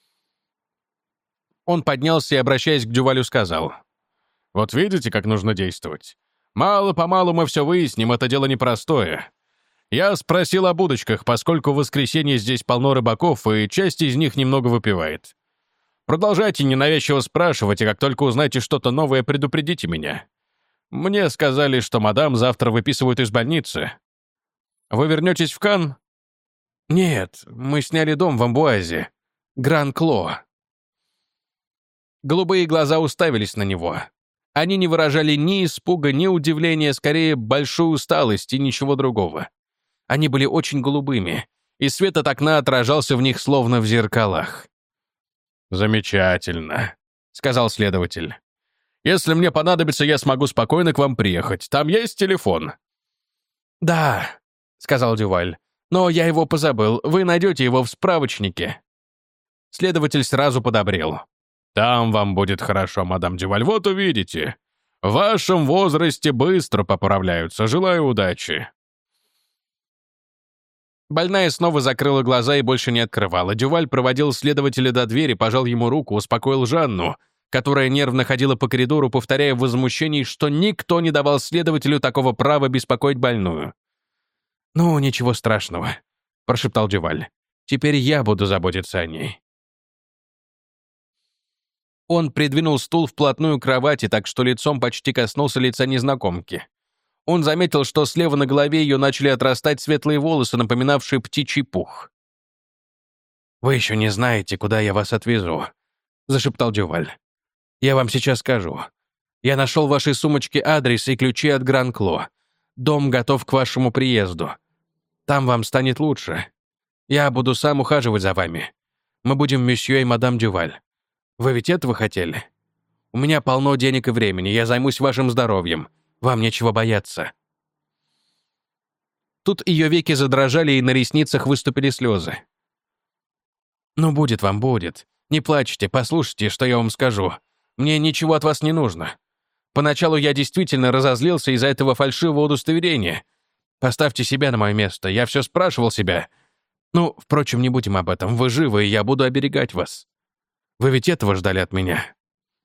Он поднялся и, обращаясь к Дювалю, сказал: «Вот видите, как нужно действовать? Мало-помалу мы все выясним, это дело непростое. Я спросил об удочках, поскольку в воскресенье здесь полно рыбаков, и часть из них немного выпивает. Продолжайте ненавязчиво спрашивать, и как только узнаете что-то новое, предупредите меня. Мне сказали, что мадам завтра выписывают из больницы. Вы вернетесь в Кан?» «Нет, мы сняли дом в Амбуазе. Гран-Кло». Голубые глаза уставились на него. Они не выражали ни испуга, ни удивления, скорее большую усталость и ничего другого. Они были очень голубыми, и свет от окна отражался в них словно в зеркалах. «Замечательно», — сказал следователь. «Если мне понадобится, я смогу спокойно к вам приехать. Там есть телефон?» «Да», — сказал Дюваль, — «но я его позабыл. Вы найдете его в справочнике». Следователь сразу подобрел. «Там вам будет хорошо, мадам Дюваль, вот увидите. В вашем возрасте быстро поправляются. Желаю удачи». Больная снова закрыла глаза и больше не открывала. Дюваль проводил следователя до двери, пожал ему руку, успокоил Жанну, которая нервно ходила по коридору, повторяя в возмущении, что никто не давал следователю такого права беспокоить больную. «Ну, ничего страшного», — прошептал Дюваль. «Теперь я буду заботиться о ней». Он придвинул стул вплотную к кровати, так что лицом почти коснулся лица незнакомки. Он заметил, что слева на голове ее начали отрастать светлые волосы, напоминавшие птичий пух. «Вы еще не знаете, куда я вас отвезу», — зашептал Дюваль. «Я вам сейчас скажу. Я нашел в вашей сумочке адрес и ключи от Гран-Кло. Дом готов к вашему приезду. Там вам станет лучше. Я буду сам ухаживать за вами. Мы будем месье и мадам Дюваль. Вы ведь этого хотели? У меня полно денег и времени, я займусь вашим здоровьем. Вам нечего бояться». Тут ее веки задрожали, и на ресницах выступили слезы. «Ну, будет вам, будет. Не плачьте, послушайте, что я вам скажу. Мне ничего от вас не нужно. Поначалу я действительно разозлился из-за этого фальшивого удостоверения. Поставьте себя на мое место, я все спрашивал себя. Ну, впрочем, не будем об этом, вы живы, и я буду оберегать вас. Вы ведь этого ждали от меня».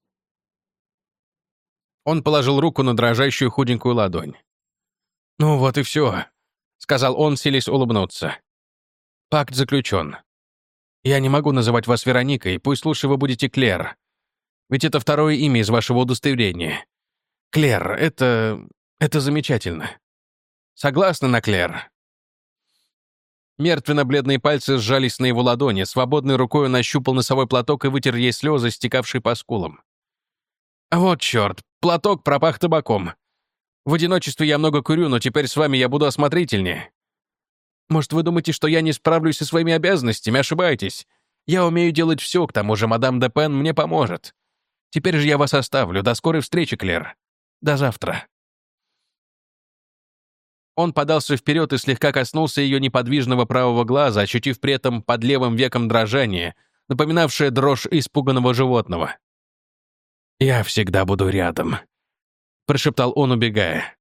Он положил руку на дрожащую худенькую ладонь. «Ну вот и все», — сказал он, силясь улыбнуться. «Пакт заключен. Я не могу называть вас Вероникой, пусть лучше вы будете Клэр. Ведь это второе имя из вашего удостоверения. Клэр, это замечательно. Согласны на Клэр?» Мертвенно-бледные пальцы сжались на его ладони, свободной рукой он ощупал носовой платок и вытер ей слезы, стекавшие по скулам. «Вот черт, платок пропах табаком. В одиночестве я много курю, но теперь с вами я буду осмотрительнее. Может, вы думаете, что я не справлюсь со своими обязанностями? Ошибаетесь. Я умею делать все, к тому же мадам де Пен мне поможет. Теперь же я вас оставлю. До скорой встречи, Клэр. До завтра». Он подался вперед и слегка коснулся ее неподвижного правого глаза, ощутив при этом под левым веком дрожание, напоминавшее дрожь испуганного животного. «Я всегда буду рядом», — прошептал он, убегая.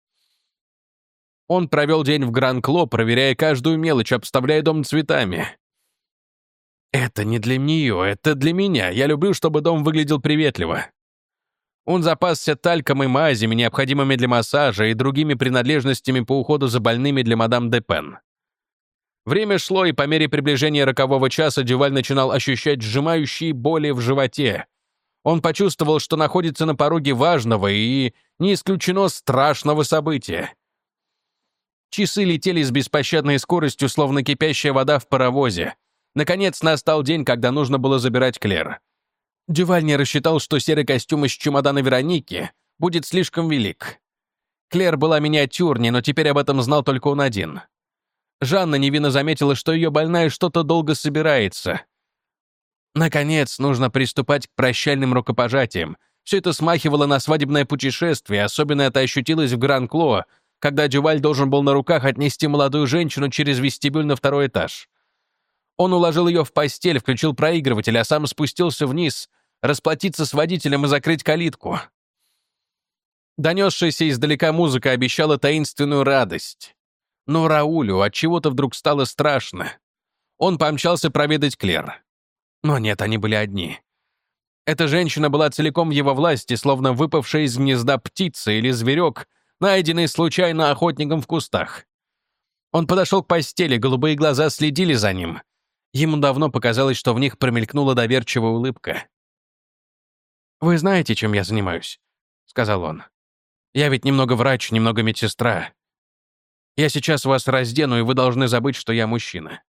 Он провел день в Гран-Кло, проверяя каждую мелочь, обставляя дом цветами. «Это не для нее, это для меня. Я люблю, чтобы дом выглядел приветливо». Он запасся тальком и мазями, необходимыми для массажа, и другими принадлежностями по уходу за больными для мадам де Пен. Время шло, и по мере приближения рокового часа Дюваль начинал ощущать сжимающие боли в животе. Он почувствовал, что находится на пороге важного и, не исключено, страшного события. Часы летели с беспощадной скоростью, словно кипящая вода в паровозе. Наконец настал день, когда нужно было забирать Клэр. Дюваль не рассчитал, что серый костюм из чемодана Вероники будет слишком велик. Клэр была миниатюрнее, но теперь об этом знал только он один. Жанна невинно заметила, что ее больная что-то долго собирается. Наконец, нужно приступать к прощальным рукопожатиям. Все это смахивало на свадебное путешествие, особенно это ощутилось в Гран-Кло, когда Дюваль должен был на руках отнести молодую женщину через вестибюль на второй этаж. Он уложил ее в постель, включил проигрыватель, а сам спустился вниз, расплатиться с водителем и закрыть калитку. Донесшаяся издалека музыка обещала таинственную радость. Но Раулю отчего-то вдруг стало страшно. Он помчался проведать Клэр. Но нет, они были одни. Эта женщина была целиком в его власти, словно выпавшая из гнезда птица или зверек, найденный случайно охотником в кустах. Он подошел к постели, голубые глаза следили за ним. Ему давно показалось, что в них промелькнула доверчивая улыбка. «Вы знаете, чем я занимаюсь?» — сказал он. «Я ведь немного врач, немного медсестра. Я сейчас вас раздену, и вы должны забыть, что я мужчина».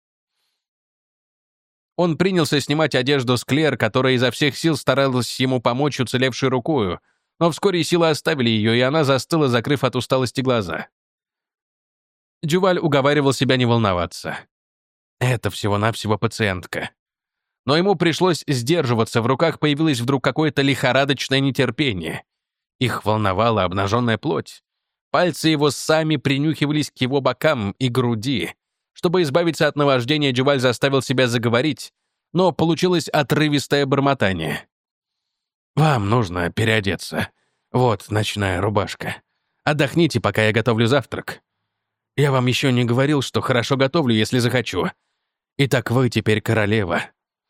Он принялся снимать одежду с Клэр, которая изо всех сил старалась ему помочь уцелевшей рукою, но вскоре силы оставили ее, и она застыла, закрыв от усталости глаза. Дюваль уговаривал себя не волноваться. Это всего-навсего пациентка. Но ему пришлось сдерживаться, в руках появилось вдруг какое-то лихорадочное нетерпение. Их волновала обнаженная плоть. Пальцы его сами принюхивались к его бокам и груди. Чтобы избавиться от наваждения, Дюваль заставил себя заговорить, но получилось отрывистое бормотание. «Вам нужно переодеться. Вот ночная рубашка. Отдохните, пока я готовлю завтрак. Я вам еще не говорил, что хорошо готовлю, если захочу. Итак, вы теперь королева».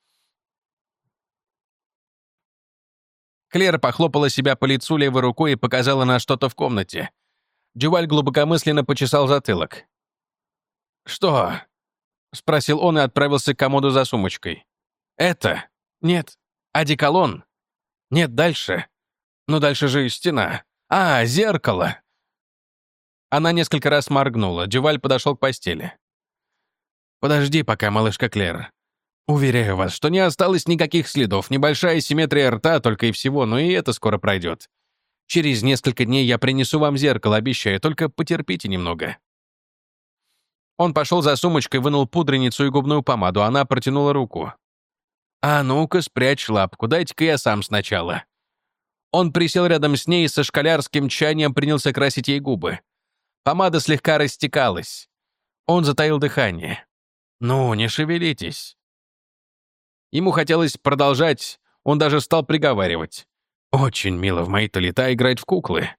Клэр похлопала себя по лицу левой рукой и показала на что-то в комнате. Дюваль глубокомысленно почесал затылок. «Что?» — спросил он и отправился к комоду за сумочкой. «Это? Нет. Одеколон? Нет, дальше. Ну, дальше же стена. А, зеркало!» Она несколько раз моргнула. Дюваль подошел к постели. «Подожди пока, малышка Клэр. Уверяю вас, что не осталось никаких следов. Небольшая симметрия рта только и всего, но и это скоро пройдет. Через несколько дней я принесу вам зеркало, обещаю, только потерпите немного». Он пошел за сумочкой, вынул пудреницу и губную помаду. Она протянула руку. «А ну-ка, спрячь лапку, дайте-ка я сам сначала». Он присел рядом с ней и со школярским тщанием принялся красить ей губы. Помада слегка растекалась. Он затаил дыхание. «Ну, не шевелитесь». Ему хотелось продолжать, он даже стал приговаривать. «Очень мило в мои-то лета играть в куклы».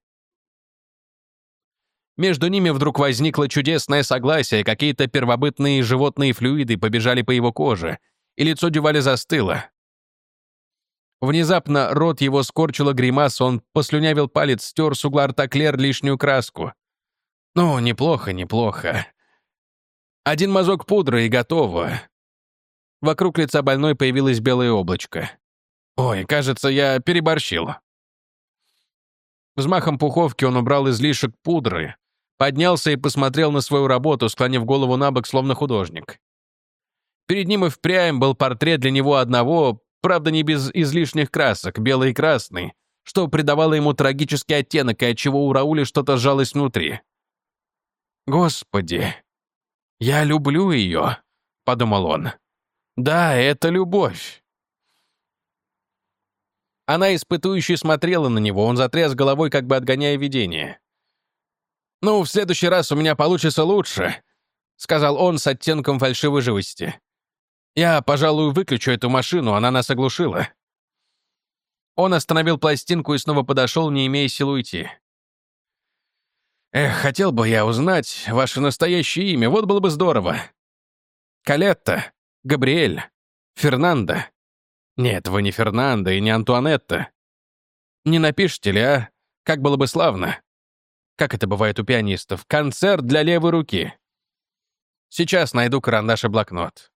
Между ними вдруг возникло чудесное согласие, какие-то первобытные животные флюиды побежали по его коже, и лицо Дюваля застыло. Внезапно рот его скорчило гримасу, он послюнявил палец, стер с угла рта Клэр лишнюю краску. «Ну, неплохо, неплохо. Один мазок пудры и готово». Вокруг лица больной появилось белое облачко. «Ой, кажется, я переборщил». Взмахом пуховки он убрал излишек пудры, поднялся и посмотрел на свою работу, склонив голову набок, словно художник. Перед ним и впрямь был портрет для него одного, правда, не без излишних красок, белый и красный, что придавало ему трагический оттенок, и отчего у Рауля что-то сжалось внутри. «Господи, я люблю ее», — подумал он. «Да, это любовь». Она испытующе смотрела на него, он затряс головой, как бы отгоняя видение. «Ну, в следующий раз у меня получится лучше», — сказал он с оттенком фальшивой живости. «Я, пожалуй, выключу эту машину, она нас оглушила». Он остановил пластинку и снова подошел, не имея сил уйти. «Эх, хотел бы я узнать ваше настоящее имя, вот было бы здорово. Калетта, Габриэль, Фернандо. Нет, вы не Фернандо и не Антуанетта. Не напишите ли, а? Как было бы славно. Как это бывает у пианистов. Концерт для левой руки. Сейчас найду карандаш и блокнот».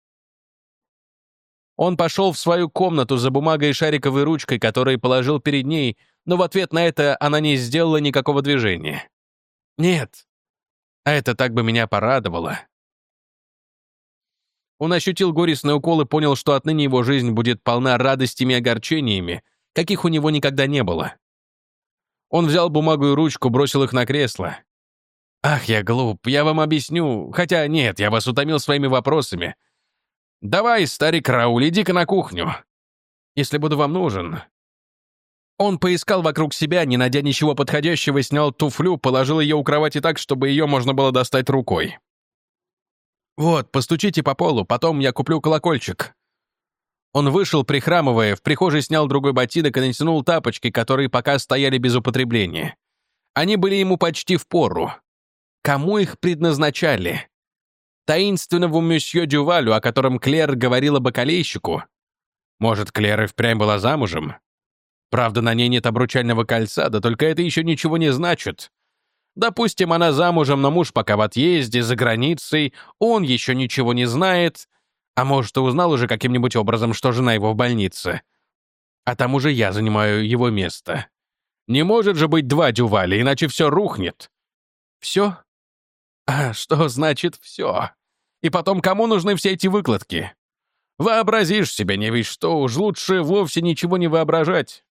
Он пошел в свою комнату за бумагой и шариковой ручкой, которую положил перед ней, но в ответ на это она не сделала никакого движения. «Нет, а это так бы меня порадовало». Он ощутил горестный укол и понял, что отныне его жизнь будет полна радостями и огорчениями, каких у него никогда не было. Он взял бумагу и ручку, бросил их на кресло. «Ах, я глуп, я вам объясню. Хотя нет, я вас утомил своими вопросами. Давай, старик Рауль, иди-ка на кухню, если буду вам нужен». Он поискал вокруг себя, не найдя ничего подходящего, снял туфлю, положил ее у кровати так, чтобы ее можно было достать рукой. Вот, постучите по полу, потом я куплю колокольчик». Он вышел, прихрамывая, в прихожей снял другой ботинок и натянул тапочки, которые пока стояли без употребления. Они были ему почти впору. Кому их предназначали? Таинственному месье Дювалю, о котором Клэр говорила бакалейщику? Может, Клэр и впрямь была замужем? Правда, на ней нет обручального кольца, да только это еще ничего не значит. Допустим, она замужем, но муж пока в отъезде, за границей, он еще ничего не знает, а может, и узнал уже каким-нибудь образом, что жена его в больнице. А там уже я занимаю его место. Не может же быть два Дюваля, иначе все рухнет. Все? А что значит «все»? И потом, кому нужны все эти выкладки? Вообразишь себе, не весь что, уж лучше вовсе ничего не воображать.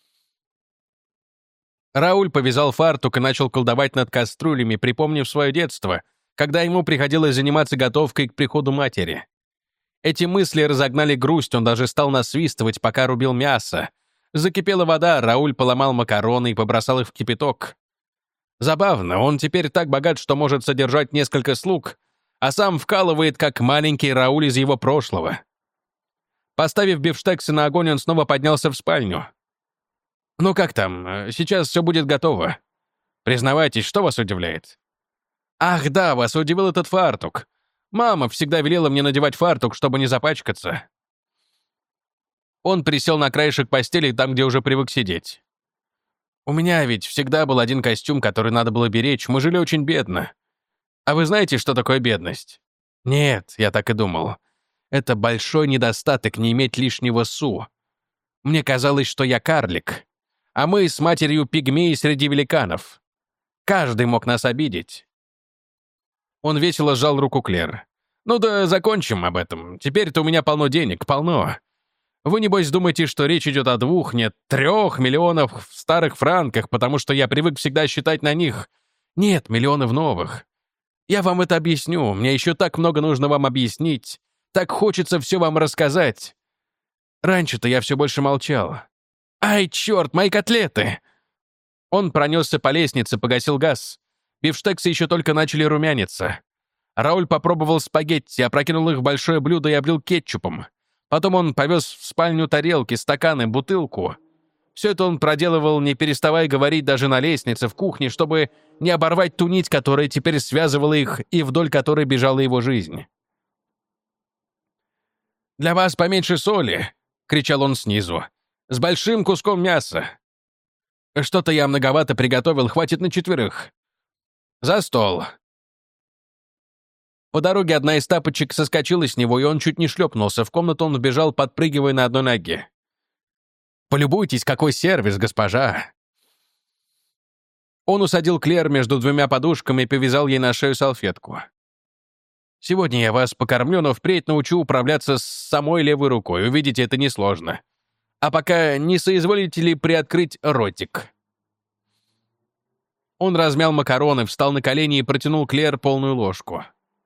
Рауль повязал фартук и начал колдовать над кастрюлями, припомнив свое детство, когда ему приходилось заниматься готовкой к приходу матери. Эти мысли разогнали грусть, он даже стал насвистывать, пока рубил мясо. Закипела вода, Рауль поломал макароны и побросал их в кипяток. Забавно, он теперь так богат, что может содержать несколько слуг, а сам вкалывает, как маленький Рауль из его прошлого. Поставив бифштексы на огонь, он снова поднялся в спальню. «Ну как там? Сейчас все будет готово. Признавайтесь, что вас удивляет?» «Ах да, вас удивил этот фартук. Мама всегда велела мне надевать фартук, чтобы не запачкаться». Он присел на краешек постели, там, где уже привык сидеть. «У меня ведь всегда был один костюм, который надо было беречь. Мы жили очень бедно. А вы знаете, что такое бедность?» «Нет, я так и думал. Это большой недостаток не иметь лишнего су. Мне казалось, что я карлик, а мы с матерью пигмеи среди великанов. Каждый мог нас обидеть». Он весело сжал руку Клэр. «Ну да закончим об этом. Теперь-то у меня полно денег, полно. Вы, небось, думаете, что речь идет о 2, нет, 3 миллионов в старых франках, потому что я привык всегда считать на них. Нет, миллионов новых. Я вам это объясню, мне еще так много нужно вам объяснить. Так хочется все вам рассказать. Раньше-то я все больше молчал. Ай, черт, мои котлеты!» Он пронесся по лестнице, погасил газ. Бифштексы еще только начали румяниться. Рауль попробовал спагетти, опрокинул их в большое блюдо и облил кетчупом. Потом он повез в спальню тарелки, стаканы, бутылку. Все это он проделывал, не переставая говорить даже на лестнице, в кухне, чтобы не оборвать ту нить, которая теперь связывала их и вдоль которой бежала его жизнь. «Для вас поменьше соли!» — кричал он снизу. «С большим куском мяса! Что-то я многовато приготовил, хватит на 4. За стол!» По дороге одна из тапочек соскочила с него, и он чуть не шлепнулся. В комнату он вбежал, подпрыгивая на одной ноге. «Полюбуйтесь, какой сервис, госпожа!» Он усадил Клэр между 2 подушками и повязал ей на шею салфетку. «Сегодня я вас покормлю, но впредь научу управляться с самой левой рукой. Увидите, это несложно. А пока не соизволите ли приоткрыть ротик?» Он размял макароны, встал на колени и протянул Клэр полную ложку.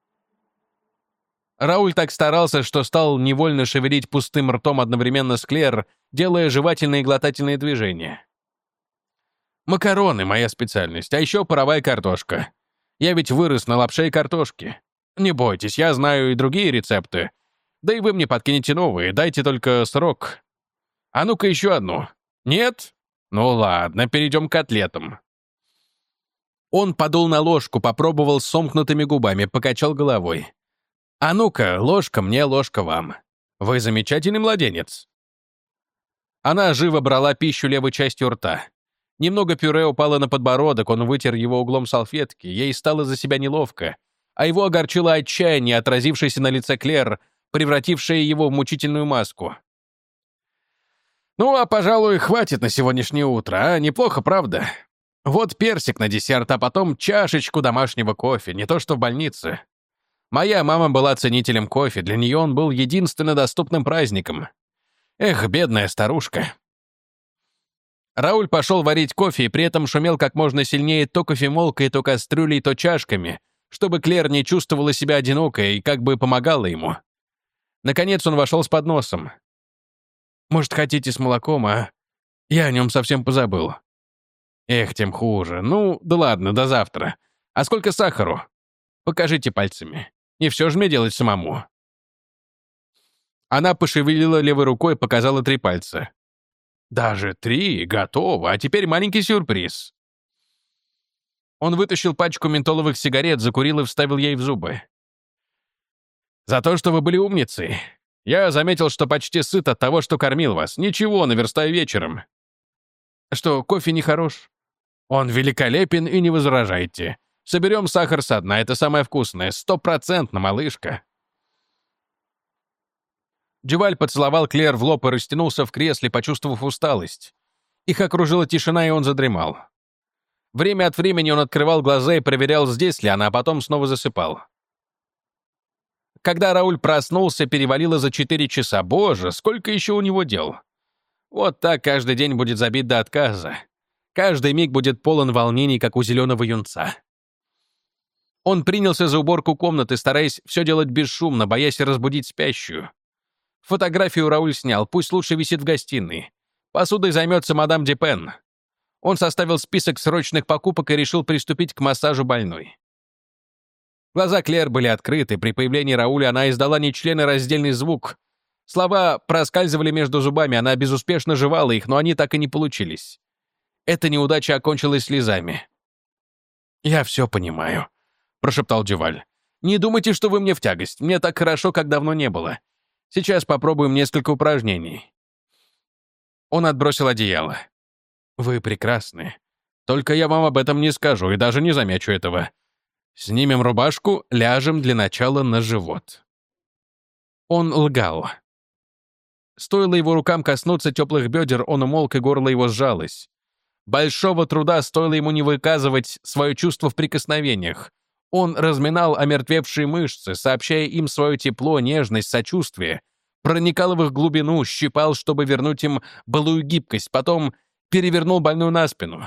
Рауль так старался, что стал невольно шевелить пустым ртом одновременно с Клэр, делая жевательные и глотательные движения. «Макароны — моя специальность, а еще паровая картошка. Я ведь вырос на лапше и картошке. Не бойтесь, я знаю и другие рецепты. Да и вы мне подкинете новые, дайте только срок. А ну-ка еще одну. Нет? Ну ладно, перейдем к котлетам». Он подул на ложку, попробовал с сомкнутыми губами, покачал головой. «А ну-ка, ложка мне, ложка вам. Вы замечательный младенец». Она живо брала пищу левой частью рта. Немного пюре упало на подбородок, он вытер его углом салфетки. Ей стало за себя неловко, а его огорчило отчаяние, отразившееся на лице Клэр, превратившее его в мучительную маску. «Ну, а, пожалуй, хватит на сегодняшнее утро, а? Неплохо, правда? Вот персик на десерт, а потом чашечку домашнего кофе, не то что в больнице. Моя мама была ценителем кофе, для нее он был единственно доступным праздником. Эх, бедная старушка». Рауль пошел варить кофе и при этом шумел как можно сильнее то кофемолкой, то кастрюлей, то чашками, чтобы Клэр не чувствовала себя одинокой и как бы помогала ему. Наконец он вошел с подносом. «Может, хотите с молоком, а? Я о нем совсем позабыл». «Эх, тем хуже. Ну, да ладно, до завтра. А сколько сахару? Покажите пальцами. Не все же мне делать самому». Она пошевелила левой рукой, показала 3 пальца. «Даже 3? Готово. А теперь маленький сюрприз». Он вытащил пачку ментоловых сигарет, закурил и вставил ей в зубы. «За то, что вы были умницей. Я заметил, что почти сыт от того, что кормил вас. Ничего, наверстаю вечером. Что, кофе не хорош? Он великолепен, и не возражайте. Соберем сахар со дна, это самое вкусное. 100%, малышка». Дюваль поцеловал Клэр в лоб и растянулся в кресле, почувствовав усталость. Их окружила тишина, и он задремал. Время от времени он открывал глаза и проверял, здесь ли она, а потом снова засыпал. Когда Рауль проснулся, перевалило за 4 часа. Боже, сколько еще у него дел! Вот так каждый день будет забит до отказа. Каждый миг будет полон волнений, как у зеленого юнца. Он принялся за уборку комнаты, стараясь все делать бесшумно, боясь разбудить спящую. Фотографию Рауль снял, пусть лучше висит в гостиной. Посудой займется мадам Дюпен. Он составил список срочных покупок и решил приступить к массажу больной. Глаза Клэр были открыты, при появлении Рауля она издала нечленораздельный звук. Слова проскальзывали между зубами, она безуспешно жевала их, но они так и не получились. Эта неудача окончилась слезами. «Я все понимаю», — прошептал Дюваль. «Не думайте, что вы мне в тягость. Мне так хорошо, как давно не было. Сейчас попробуем несколько упражнений». Он отбросил одеяло. «Вы прекрасны. Только я вам об этом не скажу и даже не замечу этого. Снимем рубашку, ляжем для начала на живот». Он лгал. Стоило его рукам коснуться теплых бедер, он умолк, и горло его сжалось. Большого труда стоило ему не выказывать свое чувство в прикосновениях. Он разминал омертвевшие мышцы, сообщая им свое тепло, нежность, сочувствие, проникал в их глубину, щипал, чтобы вернуть им былую гибкость, потом перевернул больную на спину.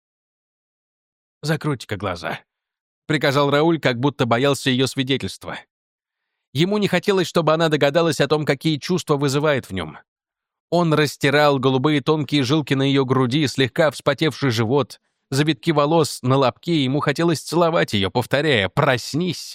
«Закройте-ка глаза», — приказал Рауль, как будто боялся ее свидетельства. Ему не хотелось, чтобы она догадалась о том, какие чувства вызывает в нем. Он растирал голубые тонкие жилки на ее груди, слегка вспотевший живот, завитки волос на лобке, и ему хотелось целовать ее, повторяя «проснись».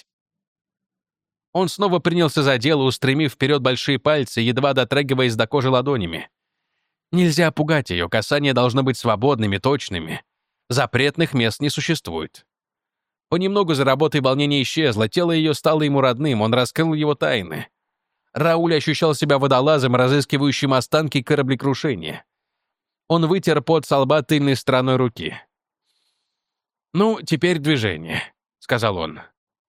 Он снова принялся за дело, устремив вперед большие пальцы, едва дотрагиваясь до кожи ладонями. Нельзя пугать ее, касания должны быть свободными, точными. Запретных мест не существует. Понемногу за работой волнение исчезло, тело ее стало ему родным, он раскрыл его тайны. Рауль ощущал себя водолазом, разыскивающим останки кораблекрушения. Он вытер пот со лба тыльной стороной руки. «Ну, теперь движение», — сказал он.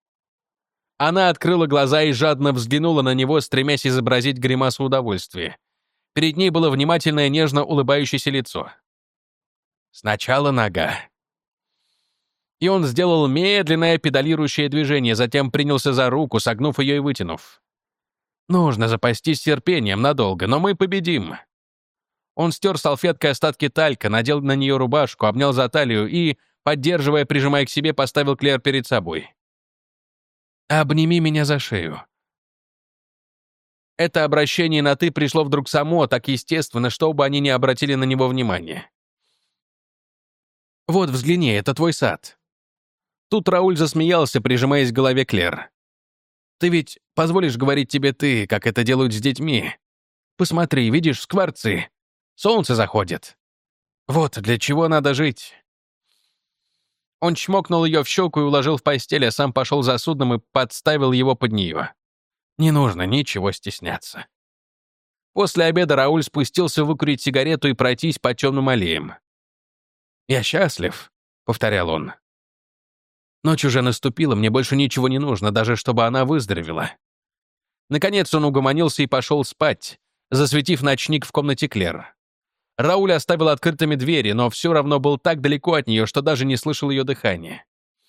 Она открыла глаза и жадно взглянула на него, стремясь изобразить гримасу удовольствия. Перед ней было внимательное, нежно улыбающееся лицо. Сначала нога. И он сделал медленное педалирующее движение, затем принялся за руку, согнув ее и вытянув. «Нужно запастись терпением надолго, но мы победим». Он стер салфеткой остатки талька, надел на нее рубашку, обнял за талию и, поддерживая, прижимая к себе, поставил Клэр перед собой. «Обними меня за шею». Это обращение на «ты» пришло вдруг само, так естественно, что оба они не обратили на него внимания. «Вот, взгляни, это твой сад». Тут Рауль засмеялся, прижимаясь к голове Клэр. «Ты ведь позволишь говорить тебе «ты», как это делают с детьми? Посмотри, видишь, скворцы. Солнце заходит. Вот для чего надо жить». Он чмокнул ее в щеку и уложил в постель, а сам пошел за судном и подставил его под нее. Не нужно ничего стесняться. После обеда Рауль спустился выкурить сигарету и пройтись по темным аллеям. «Я счастлив», — повторял он. «Ночь уже наступила, мне больше ничего не нужно, даже чтобы она выздоровела». Наконец он угомонился и пошел спать, засветив ночник в комнате Клэр. Рауль оставил открытыми двери, но все равно был так далеко от нее, что даже не слышал ее дыхания.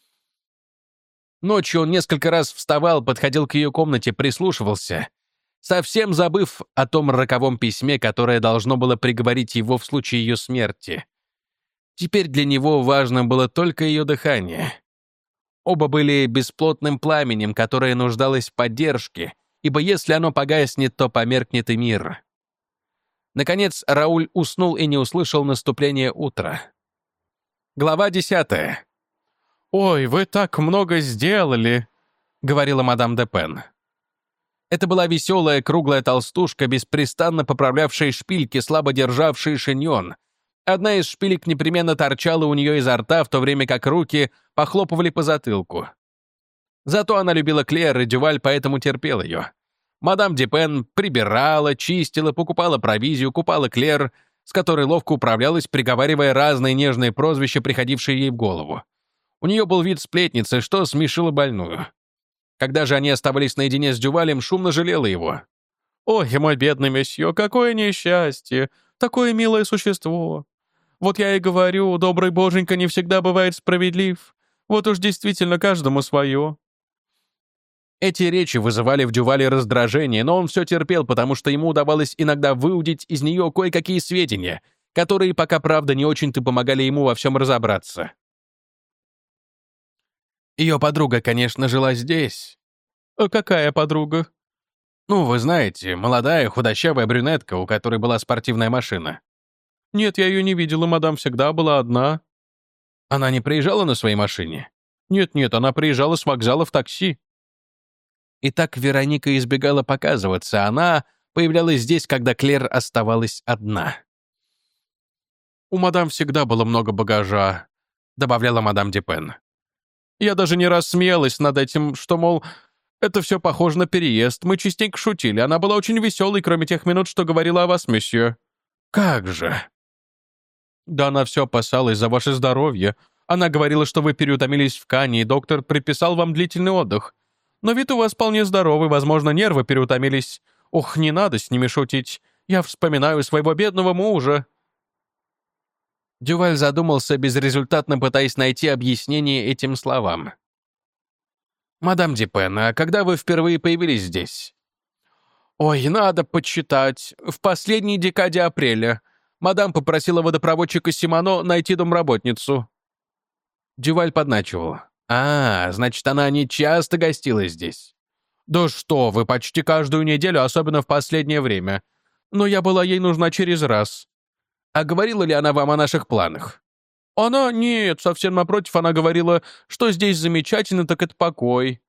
Ночью он несколько раз вставал, подходил к ее комнате, прислушивался, совсем забыв о том роковом письме, которое должно было приговорить его в случае ее смерти. Теперь для него важным было только ее дыхание. Оба были бесплотным пламенем, которое нуждалось в поддержке, ибо если оно погаснет, то померкнет и мир. Наконец, Рауль уснул и не услышал наступления утра. Глава 10. «Ой, вы так много сделали!» — говорила мадам де Пен. Это была веселая круглая толстушка, беспрестанно поправлявшая шпильки, слабо державшая шиньон. Одна из шпилек непременно торчала у нее изо рта, в то время как руки похлопывали по затылку. Зато она любила Клэр, и Дюваль поэтому терпел ее. Мадам де Пен прибирала, чистила, покупала провизию, купала Клэр, с которой ловко управлялась, приговаривая разные нежные прозвища, приходившие ей в голову. У нее был вид сплетницы, что смешило больную. Когда же они оставались наедине с Дювалем, шумно жалела его. «Ой, мой бедный месье, какое несчастье! Такое милое существо! Вот я и говорю, добрый боженька не всегда бывает справедлив. Вот уж действительно каждому свое». Эти речи вызывали в Дювале раздражение, но он все терпел, потому что ему удавалось иногда выудить из нее кое-какие сведения, которые пока, правда, не очень-то помогали ему во всем разобраться. Ее подруга, конечно, жила здесь. А какая подруга? Ну, вы знаете, молодая, худощавая брюнетка, у которой была спортивная машина. Нет, я ее не видела, мадам всегда была одна. Она не приезжала на своей машине? Нет-нет, она приезжала с вокзала в такси. И так Вероника избегала показываться, она появлялась здесь, когда Клэр оставалась одна. «У мадам всегда было много багажа», — добавляла мадам де Пен. «Я даже не раз смеялась над этим, что, мол, это все похоже на переезд. Мы частенько шутили. Она была очень веселой, кроме тех минут, что говорила о вас, месье». «Как же?» «Да она все опасалась за ваше здоровье. Она говорила, что вы переутомились в Кане, и доктор предписал вам длительный отдых. Но вид у вас вполне здоровый, возможно, нервы переутомились. Ох, не надо с ними шутить. Я вспоминаю своего бедного мужа». Дюваль задумался, безрезультатно пытаясь найти объяснение этим словам. «Мадам де Пен, а когда вы впервые появились здесь?» «Ой, надо подсчитать. В последней декаде апреля. Мадам попросила водопроводчика Симоно найти домработницу». Дюваль подначивал. Значит, она не часто гостила здесь». «Да что вы, почти каждую неделю, особенно в последнее время. Но я была ей нужна через раз». «А говорила ли она вам о наших планах?» «Она? Нет, совсем напротив, она говорила, что здесь замечательно, так это покой».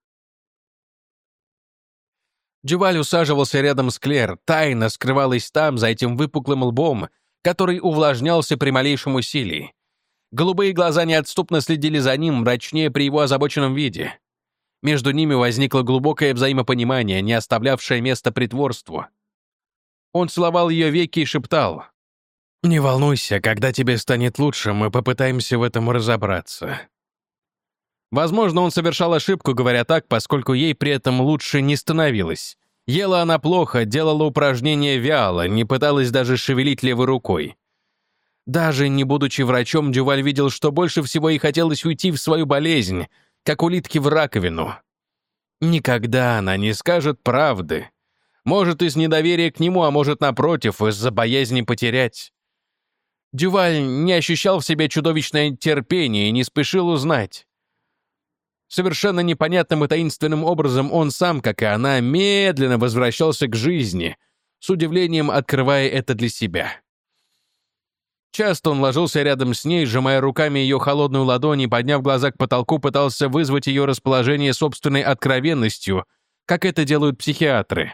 Дюваль усаживался рядом с Клэр, тайно скрывалась там, за этим выпуклым лбом, который увлажнялся при малейшем усилии. Голубые глаза неотступно следили за ним, мрачнее при его озабоченном виде. Между ними возникло глубокое взаимопонимание, не оставлявшее места притворству. Он целовал ее веки и шептал: «Не волнуйся, когда тебе станет лучше, мы попытаемся в этом разобраться». Возможно, он совершал ошибку, говоря так, поскольку ей при этом лучше не становилось. Ела она плохо, делала упражнения вяло, не пыталась даже шевелить левой рукой. Даже не будучи врачом, Дюваль видел, что больше всего ей хотелось уйти в свою болезнь, как улитки в раковину. Никогда она не скажет правды. Может, из недоверия к нему, а может, напротив, из-за боязни потерять. Дюваль не ощущал в себе чудовищное терпение и не спешил узнать. Совершенно непонятным и таинственным образом он сам, как и она, медленно возвращался к жизни, с удивлением открывая это для себя. Часто он ложился рядом с ней, сжимая руками ее холодную ладонь и, подняв глаза к потолку, пытался вызвать ее расположение собственной откровенностью, как это делают психиатры.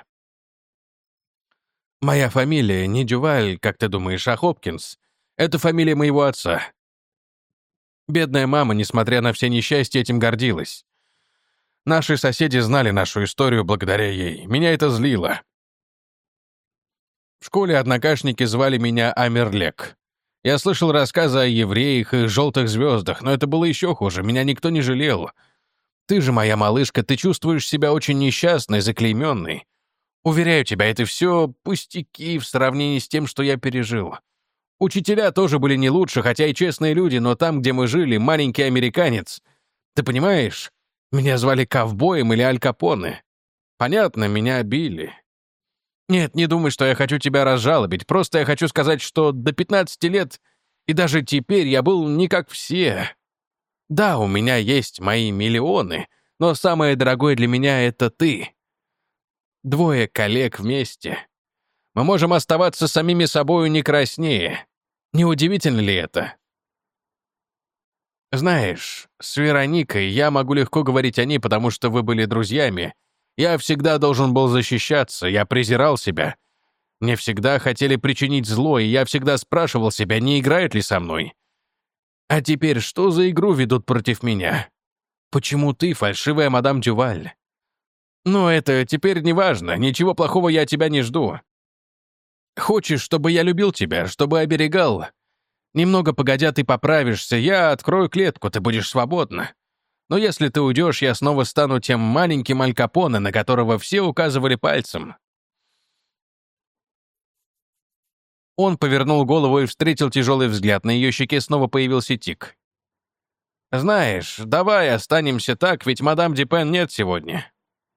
«Моя фамилия не Дюваль, как ты думаешь, а Хопкинс. Это фамилия моего отца». Бедная мама, несмотря на все несчастья, этим гордилась. Наши соседи знали нашу историю благодаря ей. Меня это злило. В школе однокашники звали меня Амерлек. Я слышал рассказы о евреях и желтых звездах, но это было еще хуже, меня никто не жалел. Ты же, моя малышка, ты чувствуешь себя очень несчастной, заклейменной. Уверяю тебя, это все пустяки в сравнении с тем, что я пережил. Учителя тоже были не лучше, хотя и честные люди, но там, где мы жили, маленький американец. Ты понимаешь, меня звали Ковбоем или Аль Капоне. Понятно, меня били. Нет, не думай, что я хочу тебя разжалобить. Просто я хочу сказать, что до 15 лет, и даже теперь, я был не как все. Да, у меня есть мои миллионы, но самое дорогое для меня — это ты. 2 коллег вместе. Мы можем оставаться самими собою не краснее. Не удивительно ли это? Знаешь, с Вероникой я могу легко говорить о ней, потому что вы были друзьями. Я всегда должен был защищаться, я презирал себя. Мне всегда хотели причинить зло, и я всегда спрашивал себя, не играет ли со мной. А теперь что за игру ведут против меня? Почему ты фальшивая мадам Дюваль? Но это теперь не важно, ничего плохого я от тебя не жду. Хочешь, чтобы я любил тебя, чтобы оберегал? Немного погодя, ты поправишься, я открою клетку, ты будешь свободна. Но если ты уйдешь, я снова стану тем маленьким Аль Капоне, на которого все указывали пальцем». Он повернул голову и встретил тяжелый взгляд. На ее щеке снова появился тик. «Знаешь, давай останемся так, ведь мадам Дипен нет сегодня».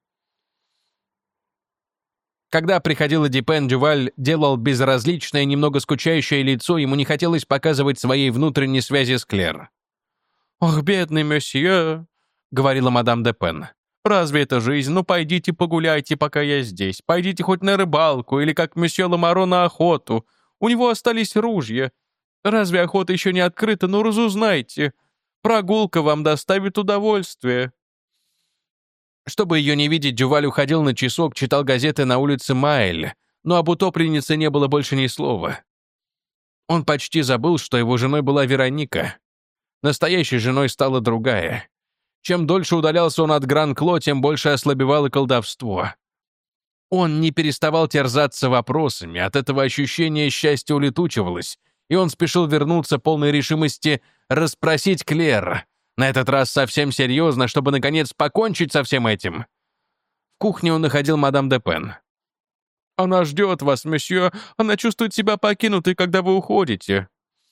Когда приходила Дипен, Дюваль делал безразличное, немного скучающее лицо, ему не хотелось показывать своей внутренней связи с Клэр. «Ох, бедный месье», — говорила мадам Дипен. «Разве это жизнь? Ну, пойдите погуляйте, пока я здесь. Пойдите хоть на рыбалку или, как месье Ламаро, на охоту. У него остались ружья. Разве охота еще не открыта? Ну, разузнайте. Прогулка вам доставит удовольствие». Чтобы ее не видеть, Дюваль уходил на часок, читал газеты на улице Майль, но об утопленнице не было больше ни слова. Он почти забыл, что его женой была Вероника. Настоящей женой стала другая. Чем дольше удалялся он от Гран-Кло, тем больше ослабевало колдовство. Он не переставал терзаться вопросами, от этого ощущение счастья улетучивалось, и он спешил вернуться полной решимости расспросить Клэр, на этот раз совсем серьезно, чтобы, наконец, покончить со всем этим. В кухне он находил мадам Дипен. «Она ждет вас, месье. Она чувствует себя покинутой, когда вы уходите».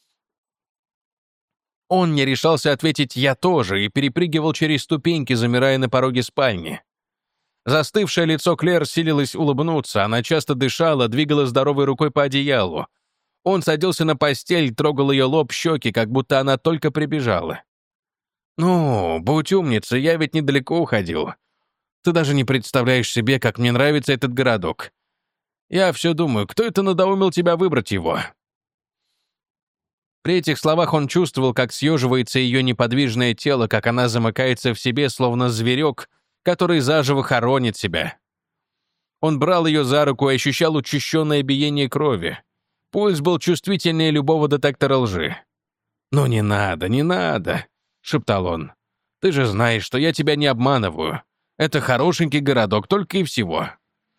Он не решался ответить «я тоже» и перепрыгивал через ступеньки, замирая на пороге спальни. Застывшее лицо Клэр силилось улыбнуться, она часто дышала, двигала здоровой рукой по одеялу. Он садился на постель, трогал ее лоб, щеки, как будто она только прибежала. «Ну, будь умницей, я ведь недалеко уходил. Ты даже не представляешь себе, как мне нравится этот городок. Я все думаю, кто это надоумил тебя выбрать его?» При этих словах он чувствовал, как съеживается ее неподвижное тело, как она замыкается в себе, словно зверек, который заживо хоронит себя. Он брал ее за руку и ощущал учащенное биение крови. Пульс был чувствительнее любого детектора лжи. «Ну не надо, не надо», — шептал он. «Ты же знаешь, что я тебя не обманываю. Это хорошенький городок, только и всего».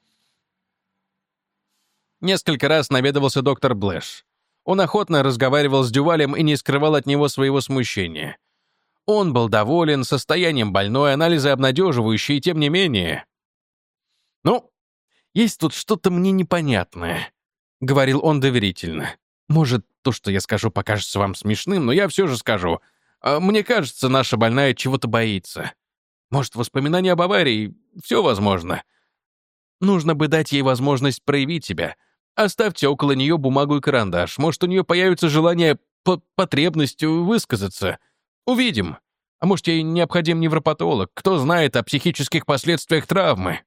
Несколько раз наведывался доктор Блэш. Он охотно разговаривал с Дювалем и не скрывал от него своего смущения. Он был доволен, состоянием больной, анализы обнадеживающие, и тем не менее. «Ну, есть тут что-то мне непонятное», — говорил он доверительно. «Может, то, что я скажу, покажется вам смешным, но я все же скажу. Мне кажется, наша больная чего-то боится. Может, воспоминания об аварии? Все возможно. Нужно бы дать ей возможность проявить себя. Оставьте около нее бумагу и карандаш. Может, у нее появится желание, потребность высказаться. Увидим. А может, ей необходим невропатолог. Кто знает о психических последствиях травмы?»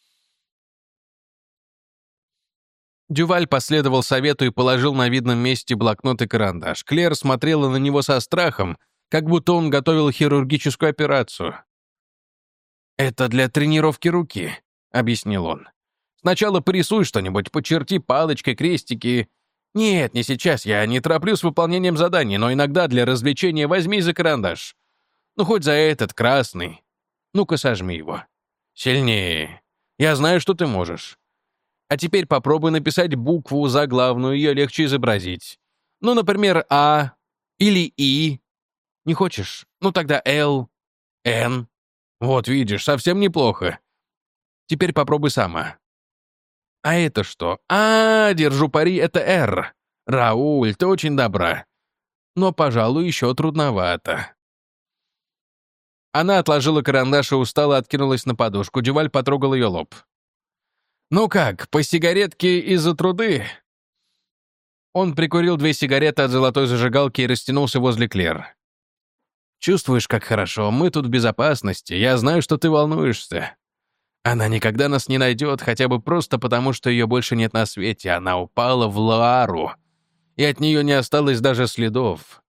Дюваль последовал совету и положил на видном месте блокнот и карандаш. Клэр смотрела на него со страхом, как будто он готовил хирургическую операцию. «Это для тренировки руки», — объяснил он. «Сначала порисуй что-нибудь, почерти палочкой, крестики. Нет, не сейчас, я не тороплю с выполнением заданий, но иногда для развлечения возьми за карандаш. Ну, хоть за этот, красный. Ну-ка, сожми его. Сильнее. Я знаю, что ты можешь. А теперь попробуй написать букву заглавную, ее легче изобразить. Ну, например, А или И. Не хочешь? Ну, тогда Л, Н. Вот, видишь, совсем неплохо. Теперь попробуй сама. А это что? Держу пари, это Р. Рауль, ты очень добра. Но, пожалуй, еще трудновато». Она отложила карандаш и устало откинулась на подушку. Дюваль потрогал ее лоб. «Ну как, по сигаретке из-за труды?» Он прикурил 2 сигареты от золотой зажигалки и растянулся возле Клэр. «Чувствуешь, как хорошо? Мы тут в безопасности. Я знаю, что ты волнуешься. Она никогда нас не найдет, хотя бы просто потому, что ее больше нет на свете. Она упала в Луару, и от нее не осталось даже следов.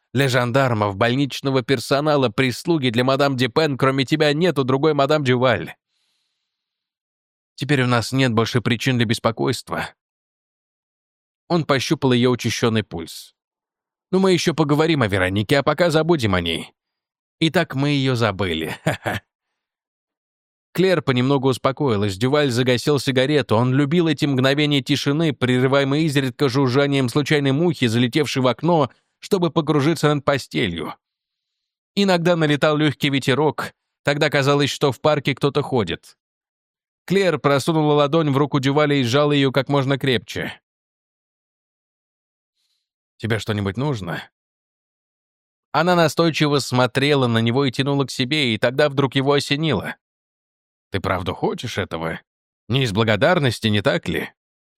Для жандармов, больничного персонала, прислуги, для мадам Дюпен, кроме тебя, нету другой мадам Дюваль. Теперь у нас нет больше причин для беспокойства». Он пощупал ее учащенный пульс. «Ну, мы еще поговорим о Веронике, а пока забудем о ней». Итак, мы ее забыли. Ха-ха. Клэр понемногу успокоилась. Дюваль загасил сигарету. Он любил эти мгновения тишины, прерываемые изредка жужжанием случайной мухи, залетевшей в окно, чтобы погружиться над постелью. Иногда налетал легкий ветерок. Тогда казалось, что в парке кто-то ходит. Клэр просунула ладонь в руку Дюваля и сжала ее как можно крепче. «Тебе что-нибудь нужно?» Она настойчиво смотрела на него и тянула к себе, и тогда вдруг его осенило. «Ты правда хочешь этого? Не из благодарности, не так ли?»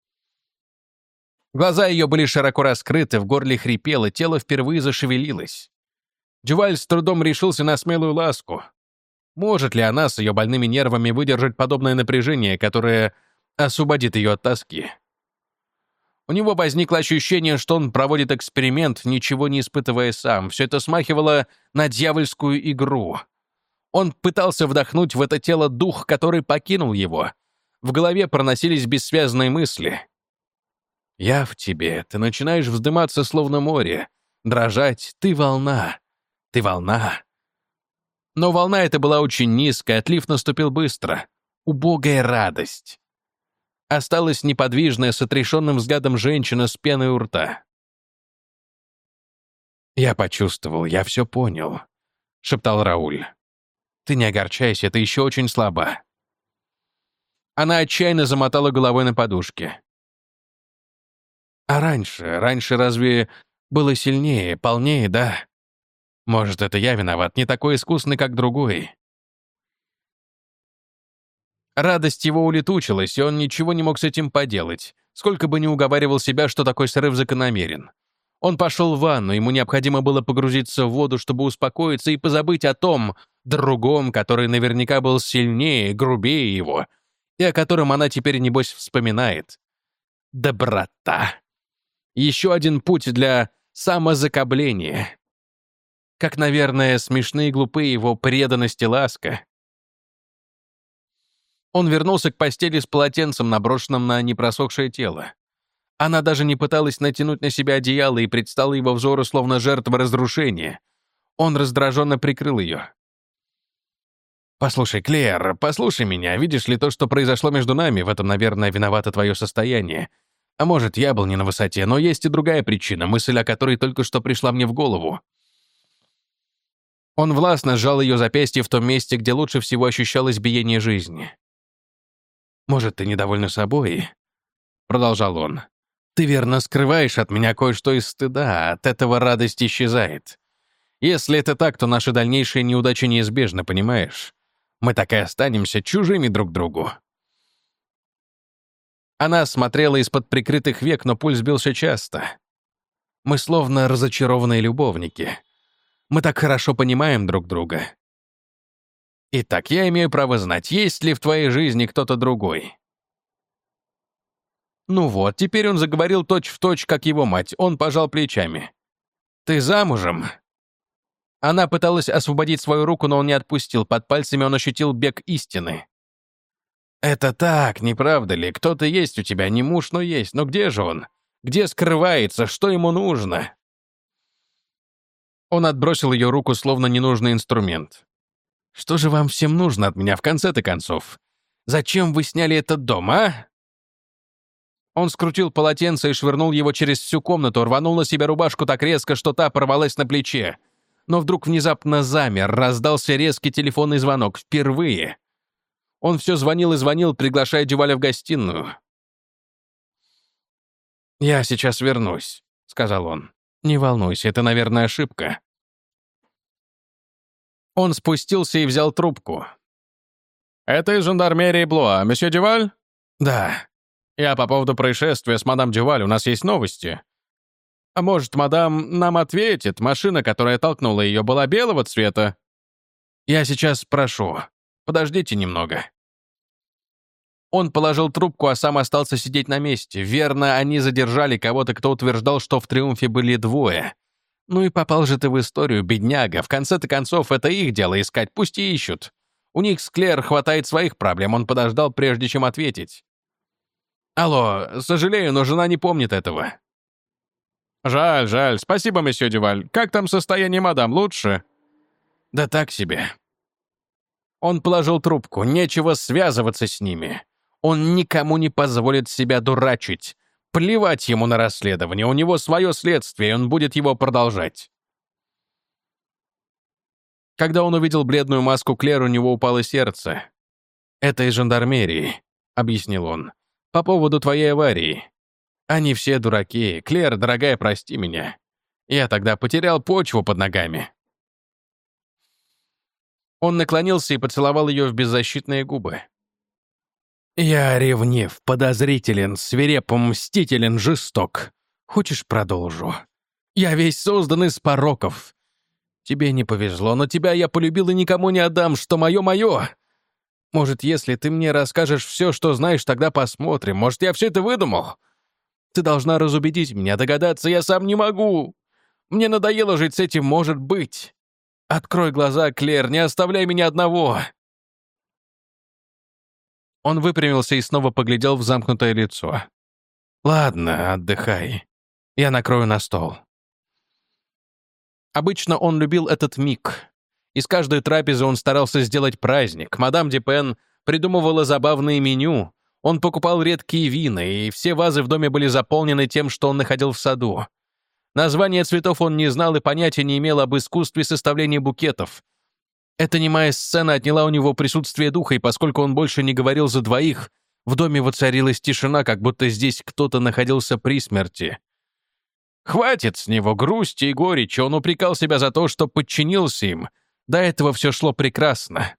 Глаза ее были широко раскрыты, в горле хрипело, тело впервые зашевелилось. Дюваль с трудом решился на смелую ласку. Может ли она с ее больными нервами выдержать подобное напряжение, которое освободит ее от тоски? У него возникло ощущение, что он проводит эксперимент, ничего не испытывая сам. Все это смахивало на дьявольскую игру. Он пытался вдохнуть в это тело дух, который покинул его. В голове проносились бессвязные мысли. «Я в тебе. Ты начинаешь вздыматься, словно море. Дрожать. Ты волна. Ты волна». Но волна эта была очень низкая, отлив наступил быстро. Убогая радость. Осталась неподвижная, с отрешенным взглядом женщина с пеной у рта. «Я почувствовал, я все понял», — шептал Рауль. «Ты не огорчайся, ты еще очень слаба». Она отчаянно замотала головой на подушке. «А раньше разве было сильнее, полнее, да? Может, это я виноват, не такой искусный, как другой». Радость его улетучилась, и он ничего не мог с этим поделать, сколько бы ни уговаривал себя, что такой срыв закономерен. Он пошел в ванну, ему необходимо было погрузиться в воду, чтобы успокоиться и позабыть о том другом, который наверняка был сильнее, грубее его, и о котором она теперь, небось, вспоминает. Доброта. Еще один путь для самозакобления. Как, наверное, смешны и глупы его преданность и ласка. Он вернулся к постели с полотенцем, наброшенным на непросохшее тело. Она даже не пыталась натянуть на себя одеяло и предстала его взору словно жертва разрушения. Он раздраженно прикрыл ее. «Послушай, Клэр, послушай меня. Видишь ли, то, что произошло между нами, в этом, наверное, виновато твое состояние. А может, я был не на высоте, но есть и другая причина, мысль о которой только что пришла мне в голову». Он властно сжал ее запястье в том месте, где лучше всего ощущалось биение жизни. «Может, ты недовольна собой?» — продолжал он. «Ты верно скрываешь от меня кое-что из стыда, от этого радость исчезает. Если это так, то наши дальнейшие неудачи неизбежны, понимаешь? Мы так и останемся чужими друг другу». Она смотрела из-под прикрытых век, но пульс бился часто. «Мы словно разочарованные любовники. Мы так хорошо понимаем друг друга. Итак, я имею право знать, есть ли в твоей жизни кто-то другой?» Ну вот, теперь он заговорил точь-в-точь, как его мать. Он пожал плечами. «Ты замужем?» Она пыталась освободить свою руку, но он не отпустил. Под пальцами он ощутил бег истины. «Это так, не правда ли? Кто-то есть у тебя, не муж, но есть. Но где же он? Где скрывается? Что ему нужно?» Он отбросил ее руку, словно ненужный инструмент. «Что же вам всем нужно от меня в конце-то концов? Зачем вы сняли этот дом, а?» Он скрутил полотенце и швырнул его через всю комнату, рванул на себя рубашку так резко, что та порвалась на плече. Но вдруг внезапно замер, раздался резкий телефонный звонок. Впервые. Он все звонил и звонил, приглашая Дюваля в гостиную. «Я сейчас вернусь», — сказал он. «Не волнуйся, это, наверное, ошибка». Он спустился и взял трубку. «Это из жандармерии Блуа. Месье Дюваль?» «Да. Я по поводу происшествия с мадам Дюваль. У нас есть новости. А может, мадам нам ответит? Машина, которая толкнула ее, была белого цвета?» «Я сейчас спрошу. Подождите немного». Он положил трубку, а сам остался сидеть на месте. Верно, они задержали кого-то, кто утверждал, что в «Триумфе» были двое. Ну и попал же ты в историю, бедняга. В конце-то концов, это их дело искать, пусть и ищут. У них с Клэр хватает своих проблем, он подождал, прежде чем ответить. Алло, сожалею, но жена не помнит этого. Жаль, жаль. Спасибо, месье Дюваль. Как там состояние мадам, лучше? Да так себе. Он положил трубку, нечего связываться с ними. Он никому не позволит себя дурачить. Плевать ему на расследование, у него свое следствие, и он будет его продолжать. Когда он увидел бледную маску Клэр, у него упало сердце. «Это из жандармерии», — объяснил он, — «по поводу твоей аварии. Они все дураки. Клэр, дорогая, прости меня. Я тогда потерял почву под ногами». Он наклонился и поцеловал ее в беззащитные губы. «Я ревнив, подозрителен, свиреп, мстителен, жесток. Хочешь, продолжу? Я весь создан из пороков. Тебе не повезло, но тебя я полюбил и никому не отдам, что мое. Может, если ты мне расскажешь все, что знаешь, тогда посмотрим. Может, я все это выдумал? Ты должна разубедить меня, догадаться я сам не могу. Мне надоело жить с этим, может быть. Открой глаза, Клэр, не оставляй меня одного». Он выпрямился и снова поглядел в замкнутое лицо. «Ладно, отдыхай. Я накрою на стол». Обычно он любил этот миг. Из каждой трапезы он старался сделать праздник. Мадам Дюпен придумывала забавные меню. Он покупал редкие вина, и все вазы в доме были заполнены тем, что он находил в саду. Названия цветов он не знал и понятия не имел об искусстве составления букетов. Эта немая сцена отняла у него присутствие духа, и поскольку он больше не говорил за двоих, в доме воцарилась тишина, как будто здесь кто-то находился при смерти. Хватит с него грусти и горечи, он упрекал себя за то, что подчинился им. До этого все шло прекрасно.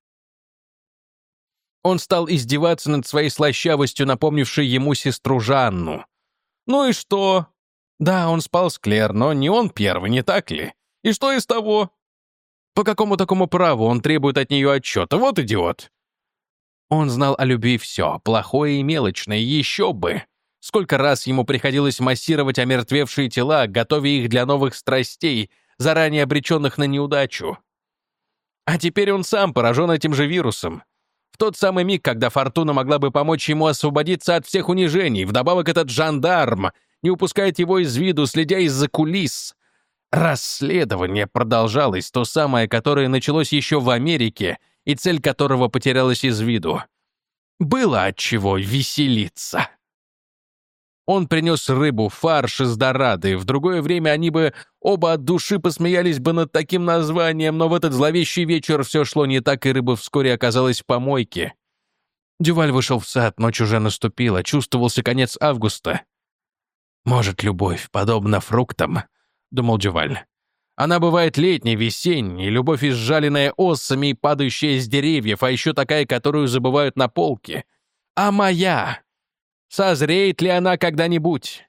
Он стал издеваться над своей слащавостью, напомнившей ему сестру Жанну. Ну и что? Да, он спал с Клэр, но не он первый, не так ли? И что из того? По какому такому праву он требует от нее отчета? Вот идиот. Он знал о любви все, плохое и мелочное, еще бы. Сколько раз ему приходилось массировать омертвевшие тела, готовя их для новых страстей, заранее обреченных на неудачу. А теперь он сам поражен этим же вирусом. В тот самый миг, когда Фортуна могла бы помочь ему освободиться от всех унижений, вдобавок этот жандарм не упускает его из виду, следя из-за кулис. Расследование продолжалось, то самое, которое началось еще в Америке, и цель которого потерялась из виду. Было отчего веселиться. Он принес рыбу, фарш из дорады. В другое время они бы оба от души посмеялись бы над таким названием, но в этот зловещий вечер все шло не так, и рыба вскоре оказалась в помойке. Дюваль вышел в сад, ночь уже наступила, чувствовался конец августа. «Может, любовь подобна фруктам?» — думал Дюваль. «Она бывает летней, весенней, любовь изжаленная осами и падающая с деревьев, а еще такая, которую забывают на полке. А моя? Созреет ли она когда-нибудь?»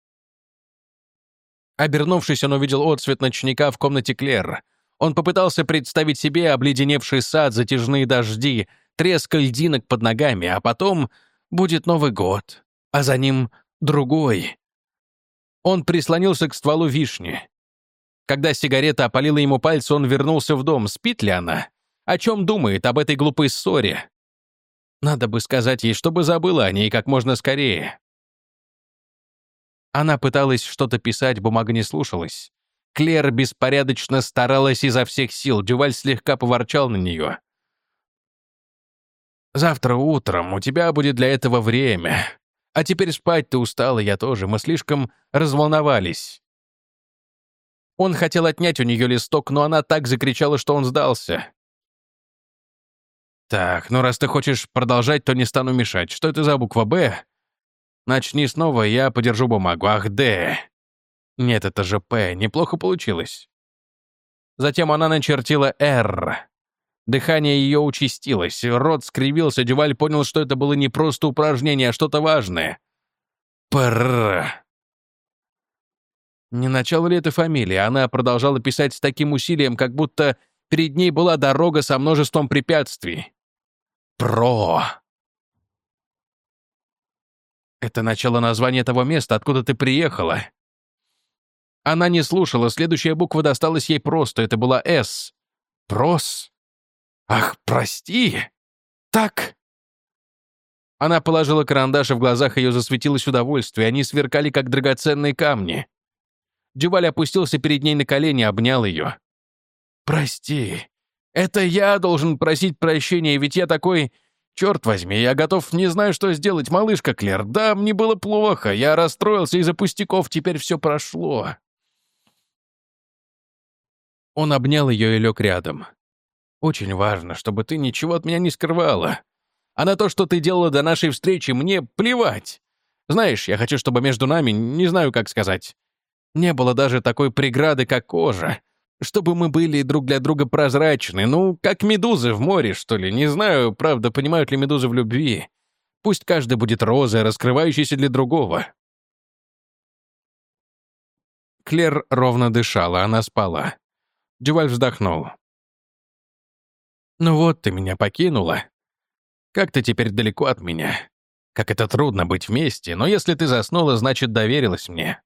Обернувшись, он увидел отсвет ночника в комнате Клэр. Он попытался представить себе обледеневший сад, затяжные дожди, треск льдинок под ногами, а потом будет Новый год, а за ним другой. Он прислонился к стволу вишни. Когда сигарета опалила ему пальцы, он вернулся в дом. Спит ли она? О чем думает об этой глупой ссоре? Надо бы сказать ей, чтобы забыла о ней как можно скорее. Она пыталась что-то писать, бумага не слушалась. Клэр беспорядочно старалась изо всех сил, Дюваль слегка поворчал на нее. «Завтра утром у тебя будет для этого время. А теперь спать ты устала, я тоже, мы слишком разволновались». Он хотел отнять у нее листок, но она так закричала, что он сдался. «Так, ну раз ты хочешь продолжать, то не стану мешать. Что это за буква «Б»? Начни снова, я подержу бумагу. Ах, «Д». Нет, это же «П». Неплохо получилось». Затем она начертила «Р». Дыхание ее участилось, рот скривился, Дюваль понял, что это было не просто упражнение, а что-то важное. «Пр». Не начало ли это фамилии? Она продолжала писать с таким усилием, как будто перед ней была дорога со множеством препятствий. «Про». Это начало названия того места, откуда ты приехала. Она не слушала, следующая буква досталась ей просто, это была «С». «Прос». «Ах, прости!» «Так!» Она положила карандаш, и в глазах ее засветилось удовольствие, они сверкали, как драгоценные камни. Дюваль опустился перед ней на колени, обнял ее. «Прости. Это я должен просить прощения, ведь я такой... Черт возьми, я готов, не знаю, что сделать, малышка Клэр. Да, мне было плохо, я расстроился из-за пустяков, теперь все прошло». Он обнял ее и лег рядом. «Очень важно, чтобы ты ничего от меня не скрывала. А на то, что ты делала до нашей встречи, мне плевать. Знаешь, я хочу, чтобы между нами, не знаю, как сказать, не было даже такой преграды, как кожа. Чтобы мы были друг для друга прозрачны, ну, как медузы в море, что ли. Не знаю, правда, понимают ли медузы в любви. Пусть каждый будет розой, раскрывающейся для другого». Клэр ровно дышала, она спала. Дюваль вздохнул. «Ну вот, ты меня покинула. Как ты теперь далеко от меня. Как это трудно быть вместе, но если ты заснула, значит, доверилась мне».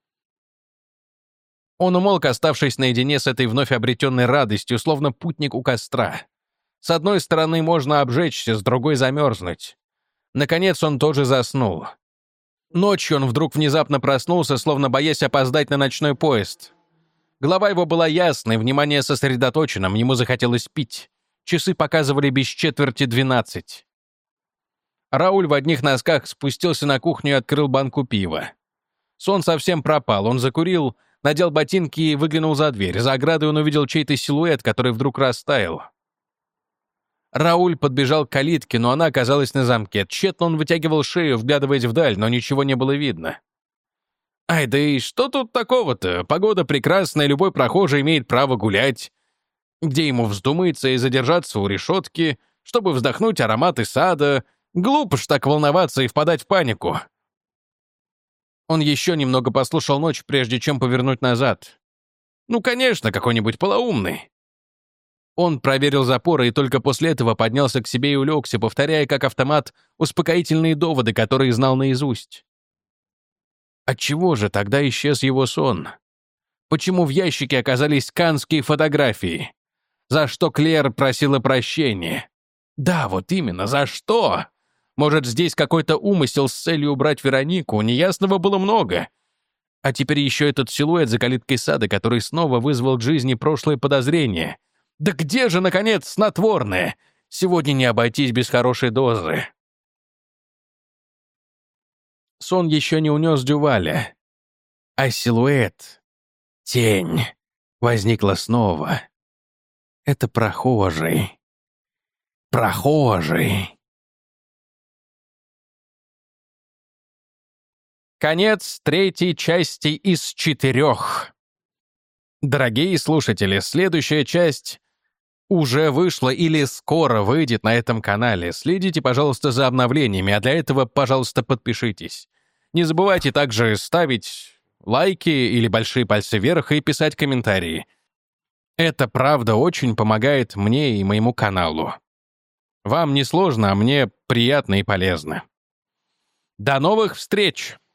Он умолк, оставшись наедине с этой вновь обретенной радостью, словно путник у костра. С одной стороны, можно обжечься, с другой — замерзнуть. Наконец он тоже заснул. Ночью он вдруг внезапно проснулся, словно боясь опоздать на ночной поезд. Голова его была ясной, внимание сосредоточенным, ему захотелось пить. Часы показывали без четверти 12. Рауль в одних носках спустился на кухню и открыл банку пива. Сон совсем пропал, он закурил, надел ботинки и выглянул за дверь. За оградой он увидел чей-то силуэт, который вдруг растаял. Рауль подбежал к калитке, но она оказалась на замке. Тщетно он вытягивал шею, вглядываясь вдаль, но ничего не было видно. «Ай, да и что тут такого-то? Погода прекрасная, любой прохожий имеет право гулять. Где ему вздумается и задержаться у решетки, чтобы вздохнуть ароматы сада. Глупо ж так волноваться и впадать в панику». Он еще немного послушал ночь, прежде чем повернуть назад. «Ну, конечно, какой-нибудь полоумный». Он проверил запоры и только после этого поднялся к себе и улегся, повторяя как автомат успокоительные доводы, которые знал наизусть. Отчего же тогда исчез его сон? Почему в ящике оказались каннские фотографии? За что Клэр просила прощения? Да, вот именно, за что? Может, здесь какой-то умысел с целью убрать Веронику? Неясного было много. А теперь еще этот силуэт за калиткой сада, который снова вызвал к жизни прошлые подозрения. Да где же, наконец, снотворное? Сегодня не обойтись без хорошей дозы. Сон еще не унес Дюваля. А силуэт, тень, возникла снова. Это прохожий. Прохожий. Конец 3 части из 4. Дорогие слушатели, следующая часть уже вышла или скоро выйдет на этом канале. Следите, пожалуйста, за обновлениями, а для этого, пожалуйста, подпишитесь. Не забывайте также ставить лайки или большие пальцы вверх и писать комментарии. Это, правда, очень помогает мне и моему каналу. Вам не сложно, а мне приятно и полезно. До новых встреч!